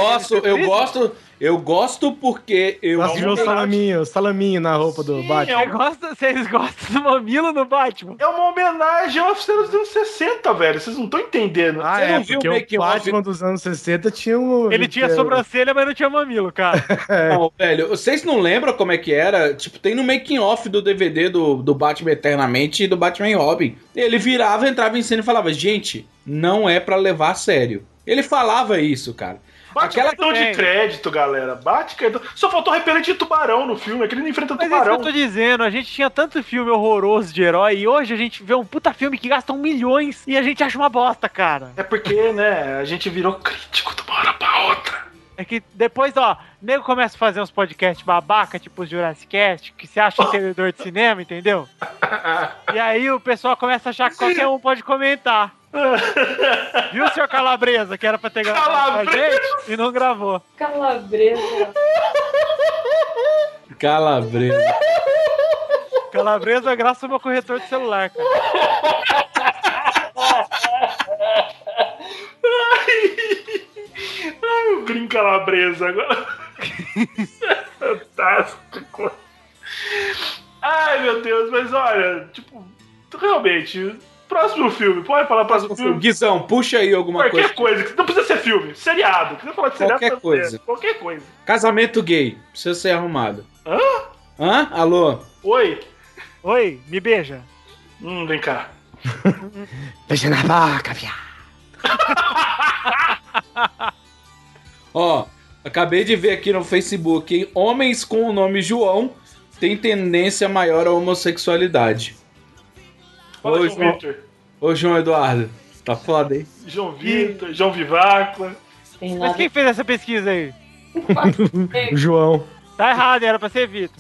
Eu gosto porque eu... Nossa, viu o salaminho na roupa do Batman. Vocês gostam do mamilo no Batman? É uma homenagem ao oficial dos anos 60, velho. Vocês não estão entendendo. Você não viu o Batman dos anos 60 tinha um... Ele tinha sobrancelha, mas não tinha mamilo, cara. Não, velho, vocês não lembram como é que era? Tipo, tem no making off do DVD do Batman Eternamente e do Batman e Robin. Ele virava, entrava em cena e falava, gente, não é pra levar a sério. Ele falava isso, cara. Bate cartão de crédito, galera. Bate cartão. Só faltou repelente de tubarão no filme. É que ele não enfrenta tubarão. Mas é isso que eu tô dizendo. A gente tinha tanto filme horroroso de herói e hoje a gente vê um puta filme que gasta milhões e a gente acha uma bosta, cara. É porque, né, a gente virou crítico de uma hora pra outra. É que depois, ó, nego começa a fazer uns podcasts babaca, tipo os Jurassic Cast, que se acha entendedor de cinema, entendeu? E aí o pessoal começa a achar que qualquer um pode comentar. Viu, senhor Calabresa, que era pra ter gravado com a gente e não gravou. Calabresa. Calabresa graças ao meu corretor de celular, cara. Ai, o Green Calabresa agora. Fantástico. Ai, meu Deus, mas olha, tipo, realmente, próximo filme, pode falar próximo filme? Guizão, puxa aí alguma Qualquer coisa, não precisa ser filme, seriado. Quiser falar de seriado, Qualquer coisa. Qualquer coisa. Casamento gay, precisa ser arrumado. Hã? Alô? Oi, me beija. Vem cá. Beija na boca, viado. Ó, acabei de ver aqui no Facebook, hein? Homens com o nome João têm tendência maior à homossexualidade. Fala, João Vitor. Ô, João Eduardo, tá foda, hein? João Vitor, João Viváqua. Mas quem fez essa pesquisa aí? O João. Tá errado, era pra ser Vitor.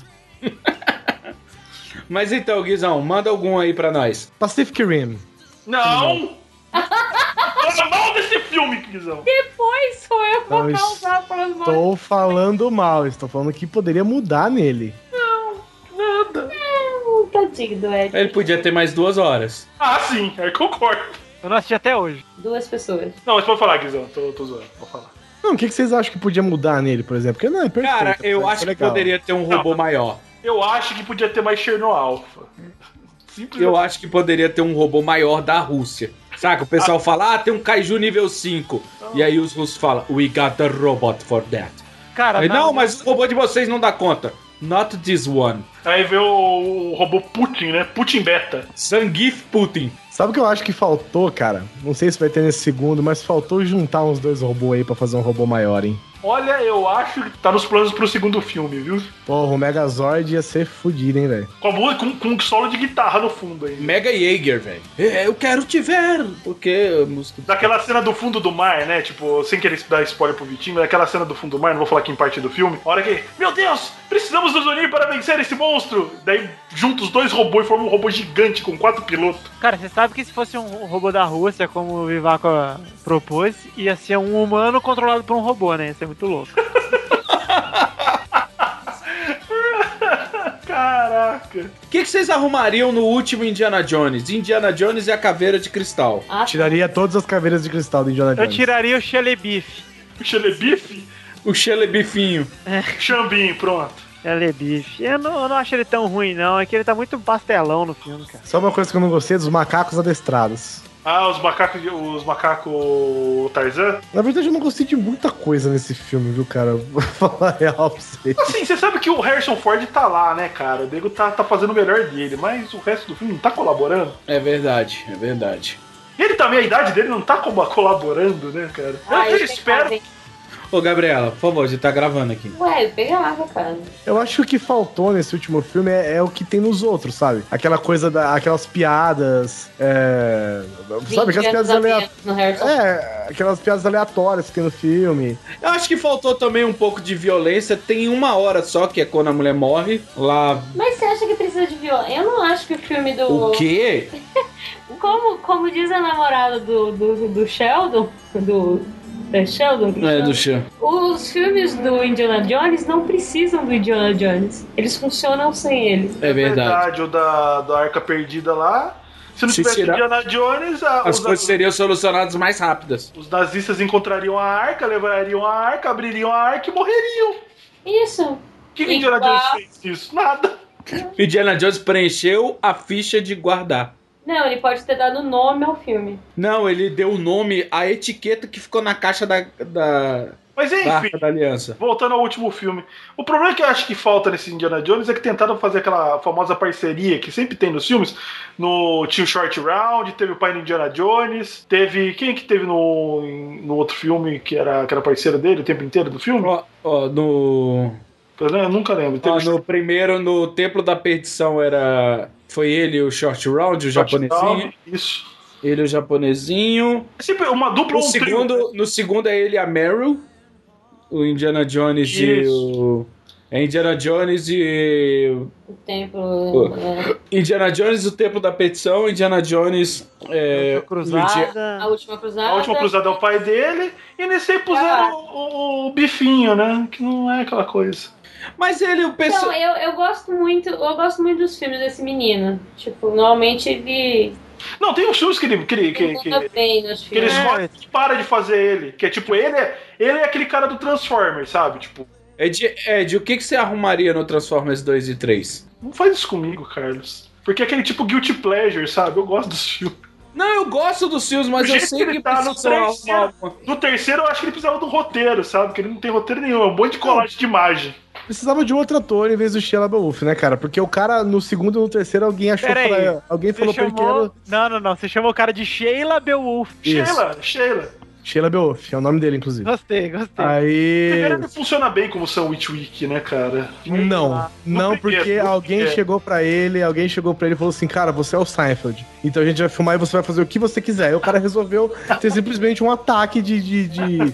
Mas então, Guizão, manda algum aí pra nós. Pacific Rim. Não! Fala mal desse filme, Guizão. Depois sou eu que vou causar falando mal. Estou falando mal, estou falando que poderia mudar nele. Não, nada. Tadinho do Ed. Ele podia ter mais 2 horas. Ah, sim, eu concordo. Eu não assisti até hoje. 2 pessoas. Não, mas pode falar, Guizão, tô zoando, vou falar. Não, o que vocês acham que podia mudar nele, por exemplo? Porque não é perfeito. Cara, eu acho que poderia ter um robô maior. Eu acho que podia ter mais Cherno Alpha. Eu acho que poderia ter um robô maior da Rússia. Saca? O pessoal fala, tem um Kaiju nível 5. E aí os russos falam, we got the robot for that. Cara, aí, não, mas o robô de vocês não dá conta. Not this one. Aí vê o robô Putin, né? Putin Beta. Zangief Putin. Sabe o que eu acho que faltou, cara? Não sei se vai ter nesse segundo, mas faltou juntar uns dois robôs aí pra fazer um robô maior, hein? Olha, eu acho que tá nos planos pro segundo filme, viu? Porra, o Megazord ia ser fodido, hein, velho? Com um solo de guitarra no fundo aí. Mega Jaeger, velho. Eu quero te ver. Porque a música... Daquela cena do fundo do mar, né? Tipo, sem querer dar spoiler pro Vitinho, daquela cena do fundo do mar, não vou falar aqui em parte do filme. A hora que, meu Deus, precisamos nos unir para vencer esse monstro. Daí junta os dois robôs e forma um robô gigante com 4 pilotos. Cara, você sabe que se fosse um robô da Rússia, como o Vivaco propôs, ia ser um humano controlado por um robô, né? Ia ser muito louco. Caraca. O que vocês arrumariam no último Indiana Jones? Indiana Jones e a caveira de cristal. Tiraria todas as caveiras de cristal do Indiana Jones. Eu tiraria o Celebife. O Celebife? O Celebifinho. Chambinho, pronto. Celebife. Eu não acho ele tão ruim, não. É que ele tá muito pastelão no filme, cara. Só uma coisa que eu não gostei dos macacos adestrados. Ah, os macacos Tarzan? Na verdade, eu não gostei de muita coisa nesse filme, viu, cara? Vou falar a real pra você. Assim, você sabe que o Harrison Ford tá lá, né, cara? O nego tá fazendo o melhor dele, mas o resto do filme não tá colaborando. É verdade, é verdade. E ele também, a idade dele não tá colaborando, né, cara? Eu espero... Ô, Gabriela, por favor, a gente tá gravando aqui. Ué, pegava, cara. Eu acho que o que faltou nesse último filme é o que tem nos outros, sabe? Aquela coisa aquelas piadas. Sabe? Aquelas piadas aleatórias. Aquelas piadas aleatórias que tem no filme. Eu acho que faltou também um pouco de violência. Tem 1 hora só, que é quando a mulher morre lá. Mas você acha que precisa de violência? Eu não acho que o filme do. O quê? Como diz a namorada do Sheldon, É Sheldon? Do Sheldon. Os filmes do Indiana Jones não precisam do Indiana Jones. Eles funcionam sem ele. É verdade. O da Arca Perdida lá. Se não tivesse Indiana Jones... As coisas seriam solucionadas mais rápidas. Os nazistas encontrariam a Arca, levariam a Arca, abririam a Arca e morreriam. Isso. O que Indiana Jones fez isso? Nada. Indiana Jones preencheu a ficha de guardar. Não, ele pode ter dado nome ao filme. Não, ele deu o nome à etiqueta que ficou na caixa Mas enfim, da aliança. Voltando ao último filme. O problema que eu acho que falta nesse Indiana Jones é que tentaram fazer aquela famosa parceria que sempre tem nos filmes. Tinha o Short Round, teve o pai do Indiana Jones, teve... Quem que teve no outro filme que era parceiro dele o tempo inteiro do filme? Eu nunca lembro. No primeiro, no Templo da Perdição, foi ele o Short Round, o japonesinho. Isso. Ele o japonesinho. Sempre uma dupla No segundo é ele e a Meryl. O Indiana Jones É Indiana Jones e... O Templo... Indiana Jones e o Templo da Perdição. Indiana Jones... A Última Cruzada. A Última Cruzada é o pai dele. E nesse aí puseram o bifinho, né? Que não é aquela coisa. Mas ele, o pessoal... Então, eu gosto muito dos filmes desse menino. Tipo, normalmente ele... Não, tem uns filmes que ele escolhe e para de fazer ele. Que é tipo, ele é aquele cara do Transformers, sabe? Tipo... Ed, o que você arrumaria no Transformers 2 e 3? Não faz isso comigo, Carlos. Porque é aquele tipo guilty pleasure, sabe? Eu gosto dos filmes. Não, eu gosto dos filmes, mas eu sei que tá no terceiro eu acho que ele precisava de um roteiro, sabe? Porque ele não tem roteiro nenhum, é um monte de colagem de imagem. Precisava de um outro ator em vez do Shia LaBeouf, né, cara? Porque o cara, no segundo e no terceiro, alguém achou alguém falou pra ele que era... Não. Você chamou o cara de Sheila Beowulf. Sheila Beowulf, é o nome dele, inclusive. Gostei. Aí... Primeiro ele funciona bem como Sandwich Week, né, cara? Não, porque alguém chegou pra ele e falou assim, cara, você é o Seinfeld, então a gente vai filmar e você vai fazer o que você quiser. Aí o cara resolveu ter simplesmente um ataque de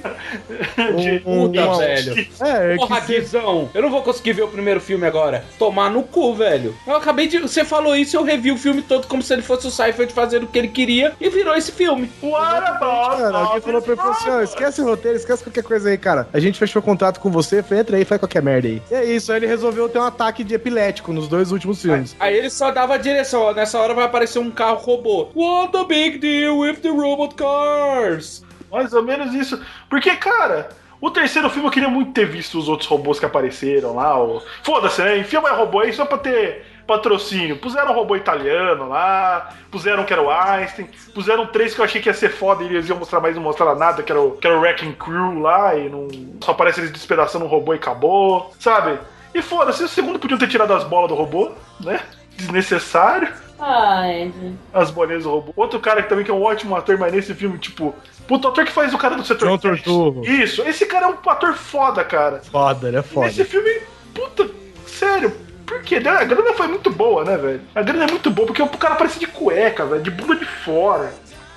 puta, velho. Porra, Guizão, eu não vou conseguir ver o primeiro filme agora. Tomar no cu, velho. Eu acabei de... Você falou isso, eu revi o filme todo como se ele fosse o Seinfeld fazendo o que ele queria e virou esse filme. Alguém falou pra ele assim, esquece o roteiro, esquece qualquer coisa aí, cara. A gente fechou contrato com você, entra aí e faz qualquer merda aí. E é isso, aí ele resolveu ter um ataque de epilético nos 2 últimos filmes. Aí ele só dava a direção, ó, nessa hora vai aparecer um carro robô. What the big deal with the robot cars? Mais ou menos isso. Porque, cara... O terceiro filme eu queria muito ter visto os outros robôs que apareceram lá. Foda-se, né? Enfia mais robô aí só pra ter patrocínio. Puseram um robô italiano lá, puseram que era o Einstein, puseram 3 que eu achei que ia ser foda e eles iam mostrar, mas não mostraram nada, que era o Wrecking Crew lá, e não só aparece eles despedaçando um robô e acabou, sabe? E foda-se, o segundo podiam ter tirado as bolas do robô, né? Desnecessário. Ai. As bolinhas do robô. Outro cara que também que é um ótimo ator, mas nesse filme, tipo... Puta, o ator que faz o cara do setor 7. Isso, esse cara é um ator foda, cara. Foda, ele é foda. Nesse filme, puta, sério, por quê? A grana foi muito boa, né, velho? A grana é muito boa, porque o cara parece de cueca, velho, de bunda de fora.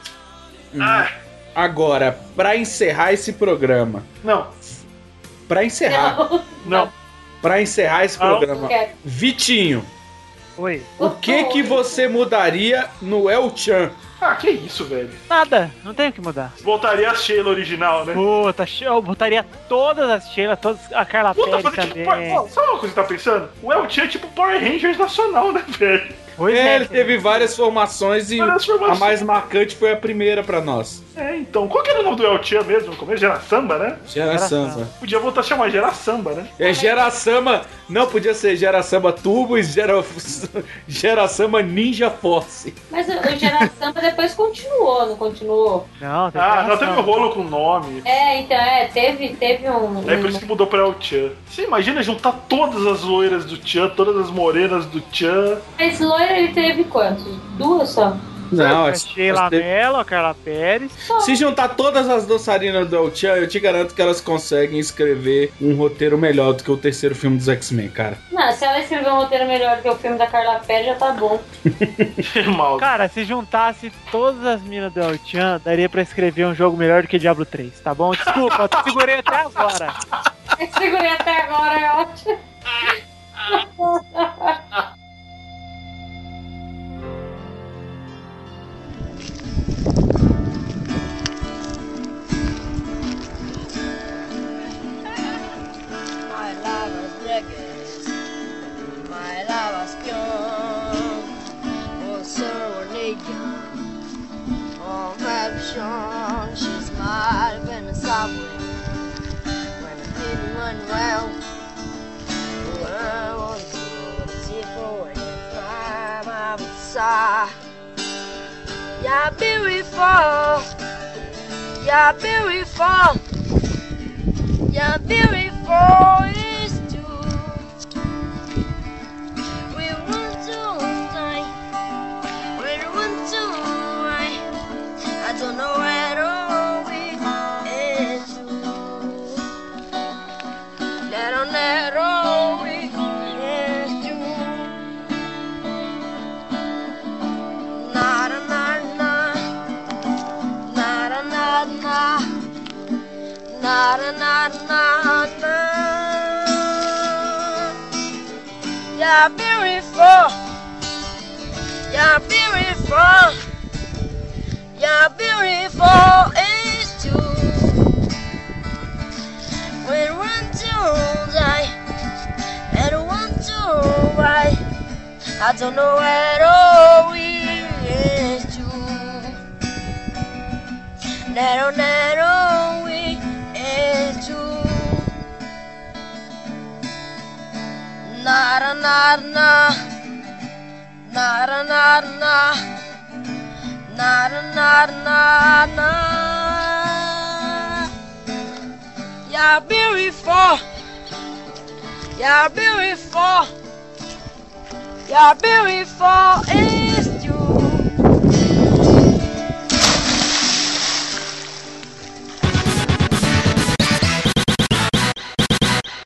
Agora, pra encerrar esse programa... Não. Pra encerrar... Não. Pra encerrar esse programa... quero. Vitinho... Oi. O que você mudaria no El-chan? Ah, que isso, velho. Nada, não tem o que mudar. Voltaria a Sheila original, né? Puta, eu botaria todas as Sheila, todas a Carla Pérez também. Tipo, sabe uma coisa que você tá pensando? O El-chan é tipo Power Rangers nacional, né, velho? Ele teve várias formações e a mais marcante foi a primeira pra nós. Então, qual que era o nome do El-chan mesmo no começo? Gera Samba, né? Gera Samba. Podia voltar a chamar Gera Samba, né? Gera Samba, não podia ser Gera Samba Turbo e Gera Samba Ninja Force. Mas o Gera Samba depois continuou, não continuou? Não, teve um rolo com o nome. Então, teve um... É por isso que mudou pra El-chan. Você imagina juntar todas as loiras do Chan, todas as morenas do Chan. Mas loira ele teve quantos? 2 só? Não, a Sheila Mello, a Carla Pérez. Se juntar todas as dançarinas do El-chan, eu te garanto que elas conseguem escrever um roteiro melhor do que o terceiro filme dos X-Men, cara. Não, se ela escrever um roteiro melhor do que o filme da Carla Pérez, já tá bom. Cara, se juntasse todas as minas do El-chan, daria pra escrever um jogo melhor do que Diablo 3, tá bom? Desculpa, eu te segurei até agora. Eu segurei até agora, é ótimo. My lava's gone, oh sir, naked. Oh, my Sean, she smiled when the subway, when the didn't run well. Oh, I want to go to see for it, climb outside. You're beautiful, you're beautiful, you're beautiful. I don't know where all we is to. Let all we is to. Na na na na, na na na na, na na na na na. You're beautiful. You're beautiful. You're beautiful, it's true. We want to die, and want to ride. I don't know where all we is to. Narrow we is to. Na na na na, na na na na. Na na na na na. You're beautiful. You're beautiful. You're beautiful.